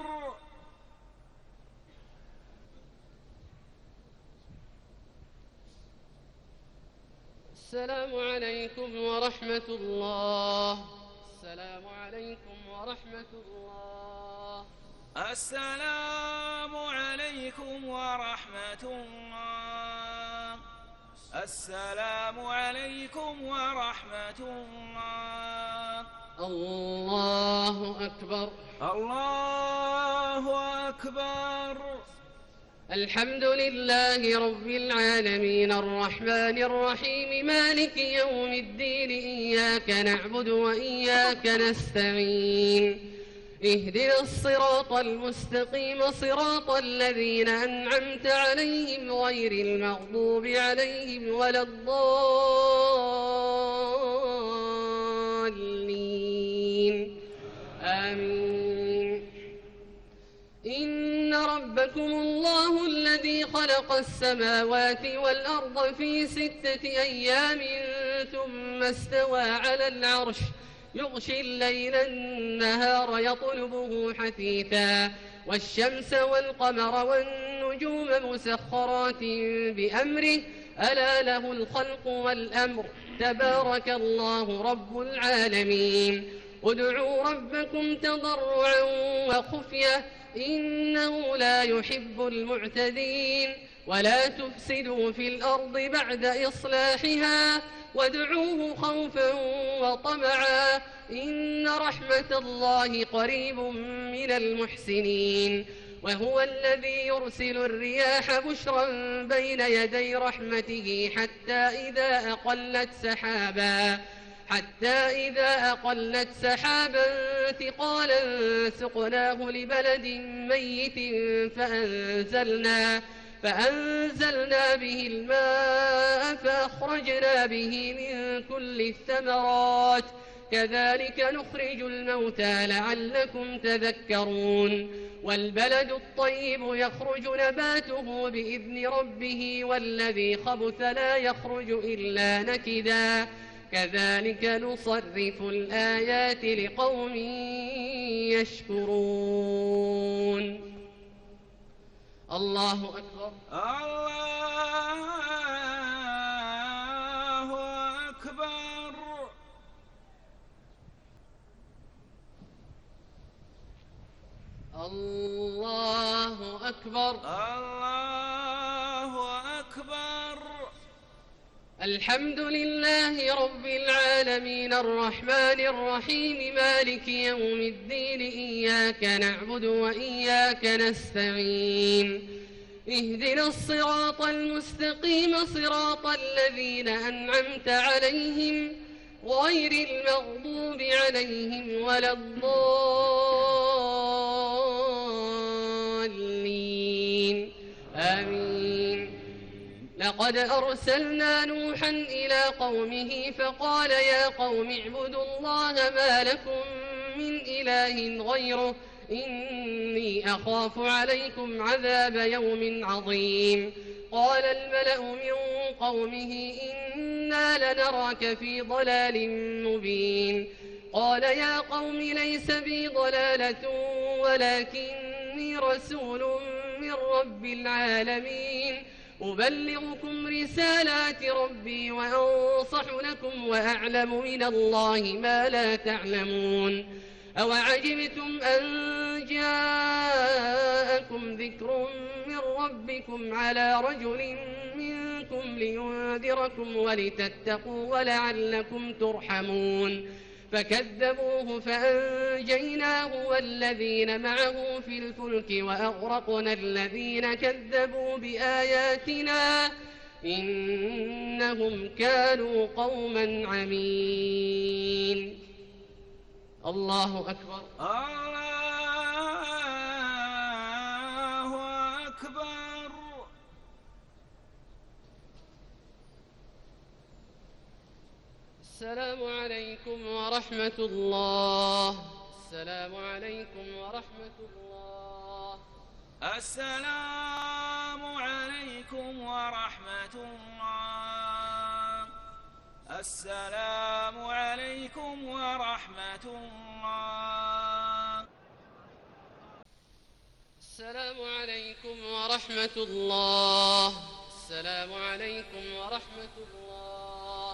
السلام عليكم ورحمة الله. السلام عليكم ورحمة الله. السلام عليكم ورحمة الله. السلام عليكم ورحمة الله. الله أكبر. الله أكبر. الحمد لله رب العالمين الرحمن الرحيم مالك يوم الدين إياك نعبد وإياك نستعين اهدنا الصراط المستقيم صراط الذين أنعمت عليهم غير المغضوب عليهم ولا الضالين آمين. إن ربكم الله الذي خلق السماوات والأرض في ستة أيام ثم استوى على العرش يغشي الليل النهار يطلبه حثيثا والشمس والقمر والنجوم مسخرات بأمره ألا له الخلق والأمر تبارك الله رب العالمين. ادعوا ربكم تضرعا وخفية إنه لا يحب المعتدين ولا تفسدوا في الأرض بعد إصلاحها وادعوه خوفا وطمعا إن رحمة الله قريب من المحسنين. وهو الذي يرسل الرياح بشرا بين يدي رحمته حتى إذا أقلت سحابا حتى إذا أقلت سحابا ثقالا سقناه لبلد ميت فأنزلنا فأنزلنا به الماء فأخرجنا به من كل الثمرات كذلك نخرج الموتى لعلكم تذكرون. والبلد الطيب يخرج نباته بإذن ربه والذي خبث لا يخرج إلا نكدا كذلك نصرف الآيات لقوم يشكرون. الله أكبر. الله أكبر. الله أكبر. الله أكبر. الحمد لله رب العالمين الرحمن الرحيم مالك يوم الدين إياك نعبد وإياك نستعين اهدنا الصراط المستقيم صراط الذين أنعمت عليهم غير المغضوب عليهم ولا الضالين آمين. لقد أرسلنا نوحا إلى قومه فقال يا قوم اعبدوا الله ما لكم من إله غيره إني أخاف عليكم عذاب يوم عظيم. قال الملأ من قومه إنا لنراك في ضلال مبين. قال يا قوم ليس بي ضلالة ولكني رسول من رب العالمين أبلغكم رسالات ربي وأنصح لكم وأعلم من الله ما لا تعلمون أوعجبتم أن جاءكم ذكر من ربكم على رجل منكم لينذركم ولتتقوا ولعلكم ترحمون فكذبوه فأنجيناه والذين معه في الفلك وأغرقنا الذين كذبوا بآياتنا إنهم كانوا قوما عمين. الله أكبر. الله أكبر. السلام عليكم ورحمة الله. السلام عليكم ورحمة الله. السلام عليكم ورحمة الله. السلام عليكم ورحمة الله. السلام عليكم ورحمة الله. السلام عليكم ورحمة الله.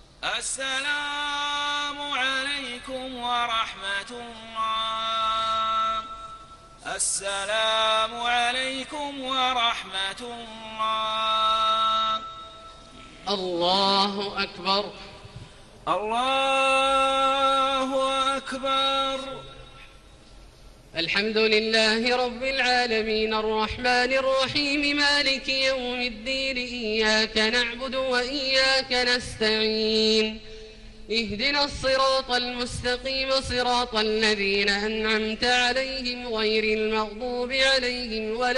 السلام عليكم ورحمة الله. السلام عليكم ورحمة الله. الله أكبر. الله أكبر. الحمد لله رب العالمين الرحمن الرحيم مالك يوم الدين إياك نعبد وإياك نستعين اهدنا الصراط المستقيم صراط الذين أنعمت عليهم غير المغضوب عليهم ولا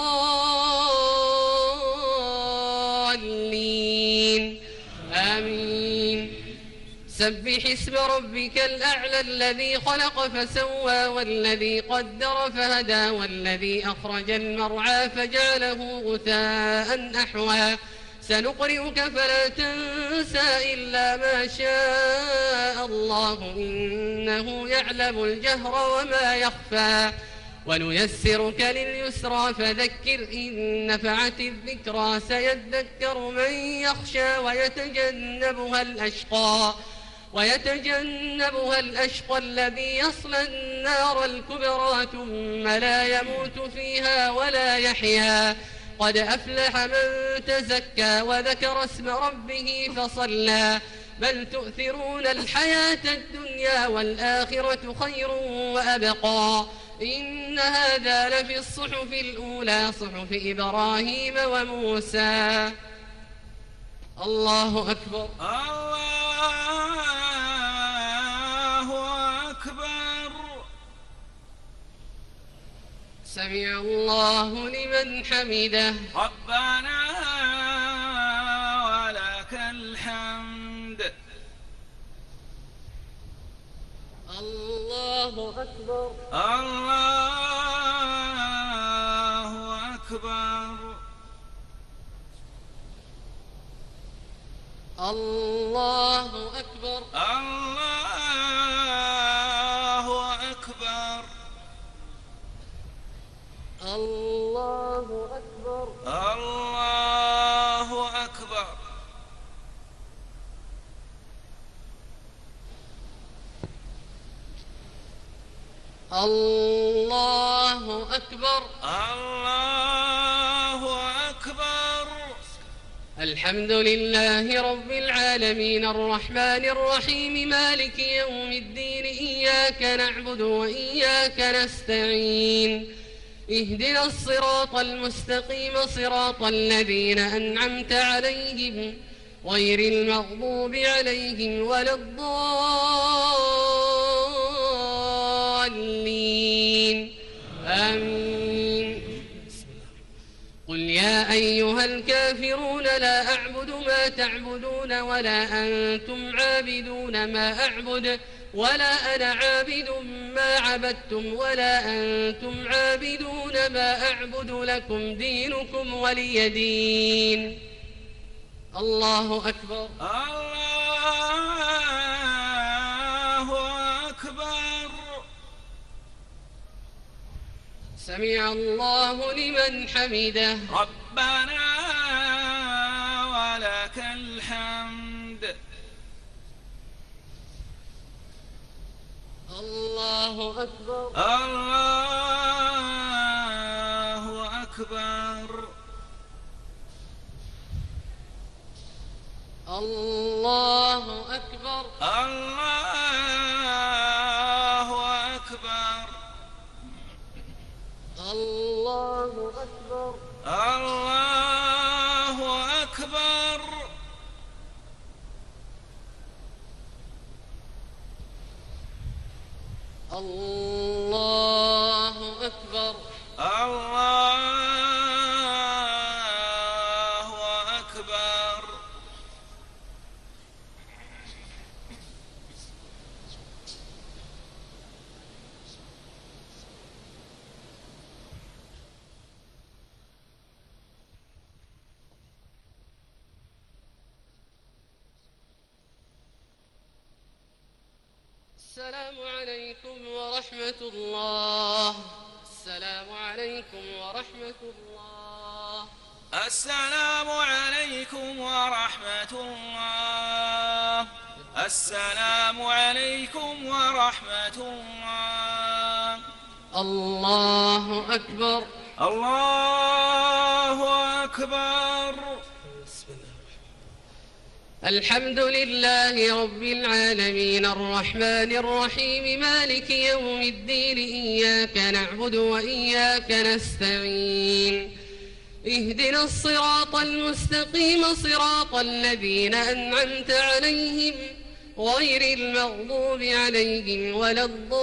الضالين آمين. سبح اسم ربك الأعلى الذي خلق فسوى والذي قدر فهدى والذي أخرج المرعى فجعله غثاء أحوى سنقرئك فلا تنسى إلا ما شاء الله إنه يعلم الجهر وما يخفى ونيسرك لليسرى فذكر إن نفعت الذكرى سيذكر من يخشى ويتجنبها الأشقى ويتجنبها الأشقى الذي يصلى النار الكبرى ثم لا يموت فيها ولا يحيا قد أفلح من تزكى وذكر اسم ربه فصلى بل تؤثرون الحياة الدنيا والآخرة خير وأبقى إن هذا لفي الصحف الأولى صحف إبراهيم وموسى. الله أكبر. الله أكبر. سمع الله لمن حمده. ربنا ولك الحمد. الله أكبر. الله أكبر. الله أكبر. الله أكبر. الله أكبر. الله أكبر. الله أكبر. الله أكبر. الحمد لله رب العالمين الرحمن الرحيم مالك يوم الدين إياك نعبد وإياك نستعين اهدنا الصراط المستقيم صراط الذين أنعمت عليهم غير المغضوب عليهم ولا الضالين آمين. قل يا أيها الكافرون لا أعبد ما تعبدون ولا أنتم عابدون ما أعبد ولا أنا عابد ما عبدتم ولا أنتم عابدون ما أعبد لكم دينكم ولي دين. الله أكبر. الله أكبر. سمع الله لمن حمده. ربنا الله أكبر الله أكبر الله أكبر الله أكبر الله أكبر الله أكبر الله أكبر الله أكبر السلام عليكم ورحمة الله السلام عليكم ورحمة الله السلام عليكم ورحمة الله السلام عليكم ورحمة الله الله أكبر الله أكبر الحمد لله رب العالمين الرحمن الرحيم مالك يوم الدين إياك نعبد وإياك نستعين اهدنا الصراط المستقيم صراط الذين أنعمت عليهم غير المغضوب عليهم ولا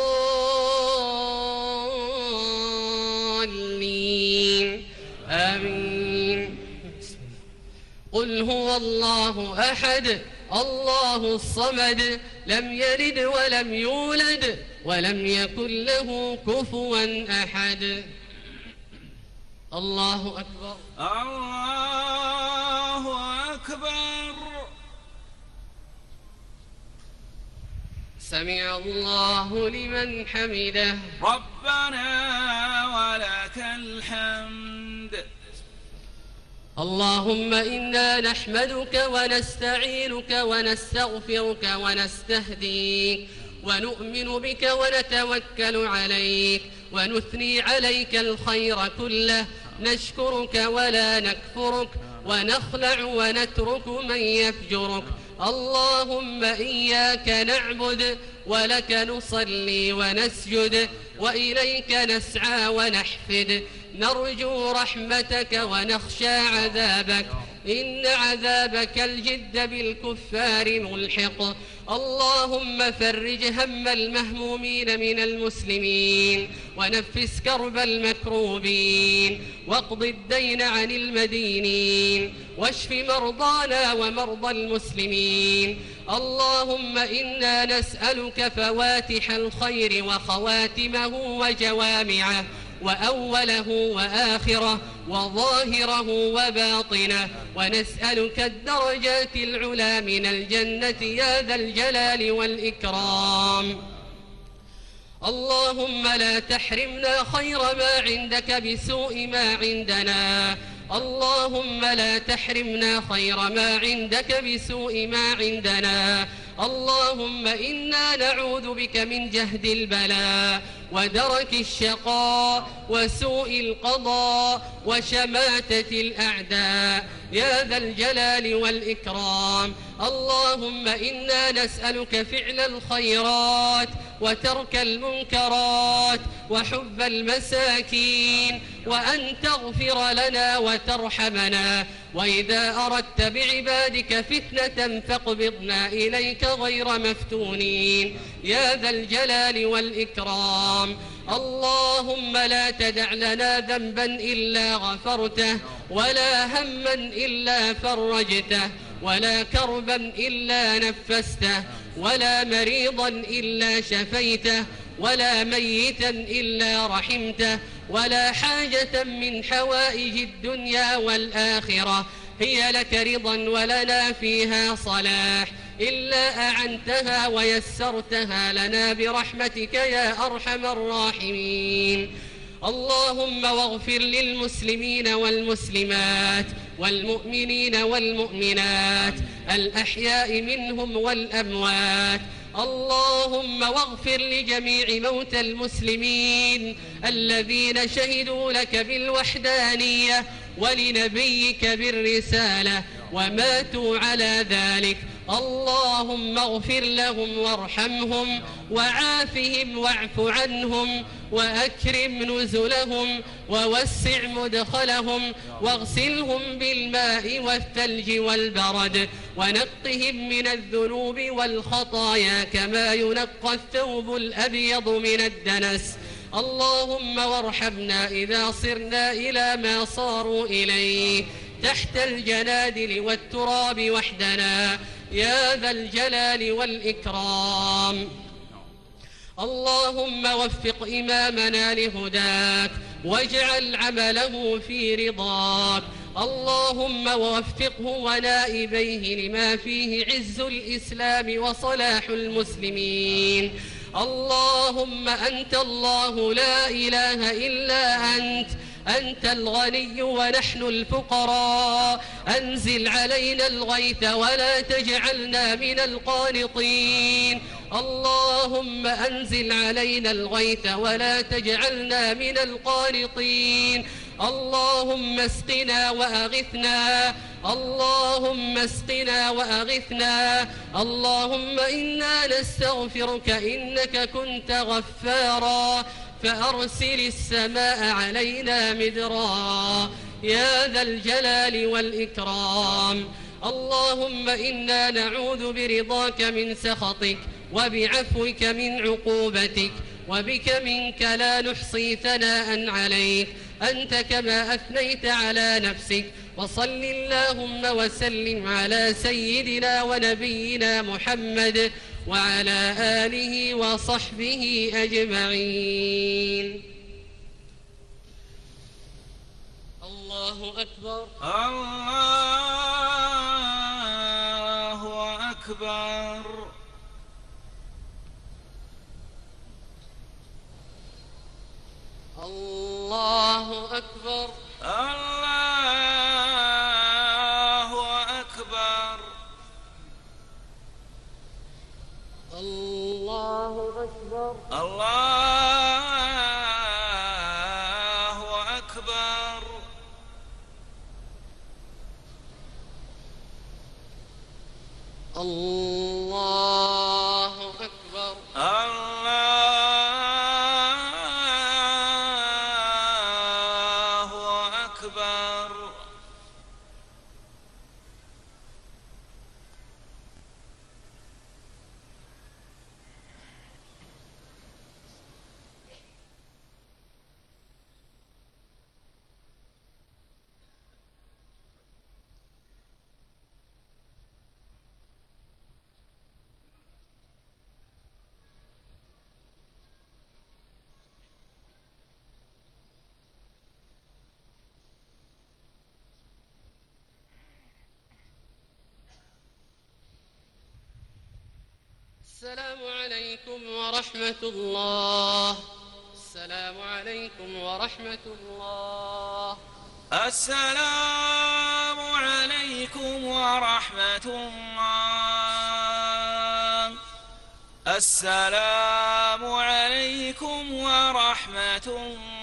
الضالين آمين قل هو الله أحد الله الصمد لم يلد ولم يولد ولم يكن له كفوا أحد الله أكبر الله أكبر سمع الله لمن حمده ربنا ولك الحمد اللهم إنا نحمدك ونستعينك ونستغفرك ونستهديك ونؤمن بك ونتوكل عليك ونثني عليك الخير كله نشكرك ولا نكفرك ونخلع ونترك من يفجرك اللهم إياك نعبد ولك نصلي ونسجد وإليك نسعى ونحفد نرجو رحمتك ونخشى عذابك إن عذابك الجد بالكفار ملحق اللهم فرج هم المهمومين من المسلمين ونفس كرب المكروبين واقض الدين عن المدينين واشف مرضانا ومرضى المسلمين اللهم إنا نسألك فواتح الخير وخواتمه وجوامعه وأوله وآخره وظاهره وباطنه ونسألك الدرجات العلى من الجنة يا ذا الجلال والإكرام اللهم لا تحرمنا خير ما عندك بسوء ما عندنا اللهم لا تحرمنا خير ما عندك بسوء ما عندنا اللهم إنا نعوذ بك من جهد البلاء ودرك الشقاء وسوء القضاء وشماتة الأعداء يا ذا الجلال والإكرام اللهم إنا نسألك فعل الخيرات وترك المنكرات وحب المساكين وأن تغفر لنا وترحمنا وإذا أردت بعبادك فتنة فاقبضنا إليك غير مفتونين يا ذا الجلال والإكرام اللهم لا تدع لنا ذنبا إلا غفرته ولا هما إلا فرجته ولا كربا إلا نفسته ولا مريضا إلا شفيته ولا ميتا إلا رحمته ولا حاجة من حوائج الدنيا والآخرة هي لك رضا ولنا فيها صلاح إلا أعنتها ويسرتها لنا برحمتك يا أرحم الراحمين اللهم واغفر للمسلمين والمسلمات والمؤمنين والمؤمنات الأحياء منهم والأموات. اللهم واغفر لجميع موتى المسلمين الذين شهدوا لك بالوحدانية ولنبيك بالرسالة وماتوا على ذلك. اللهم اغفر لهم وارحمهم وعافهم واعف عنهم وأكرم نزلهم ووسع مدخلهم واغسلهم بالماء والثلج والبرد ونقهم من الذنوب والخطايا كما ينقى الثوب الأبيض من الدنس. اللهم وارحمنا إذا صرنا إلى ما صاروا إليه تحت الجنادل والتراب وحدنا يا ذا الجلال والإكرام. اللهم وفق إمامنا لهداك واجعل عمله في رضاك. اللهم ووفقه ونائبيه لما فيه عز الإسلام وصلاح المسلمين. اللهم أنت الله لا إله إلا أنت، أنت الغني ونحن الفقراء. أنزل علينا الغيث ولا تجعلنا من القانطين. اللهم أنزل علينا الغيث ولا تجعلنا من القانطين. اللهم اسقنا وأغثنا، اللهم اسقنا وأغثنا. اللهم إنا نستغفرك إنك كنت غفارا فأرسل السماء علينا مدرارا يا ذا الجلال والإكرام. اللهم إنا نعوذ برضاك من سخطك وبعفوك من عقوبتك وبك منك لا نحصي ثناء عليك أنت كما أثنيت على نفسك. وصل اللهم وسلم على سيدنا ونبينا محمد وعلى آله وصحبه أجمعين. الله أكبر الله أكبر. الله أكبر الله أكبر. الله أكبر الله أكبر. الله أكبر الله أكبر. السلام عليكم ورحمة الله. السلام عليكم ورحمة الله. السلام عليكم ورحمة الله. السلام عليكم ورحمة الله.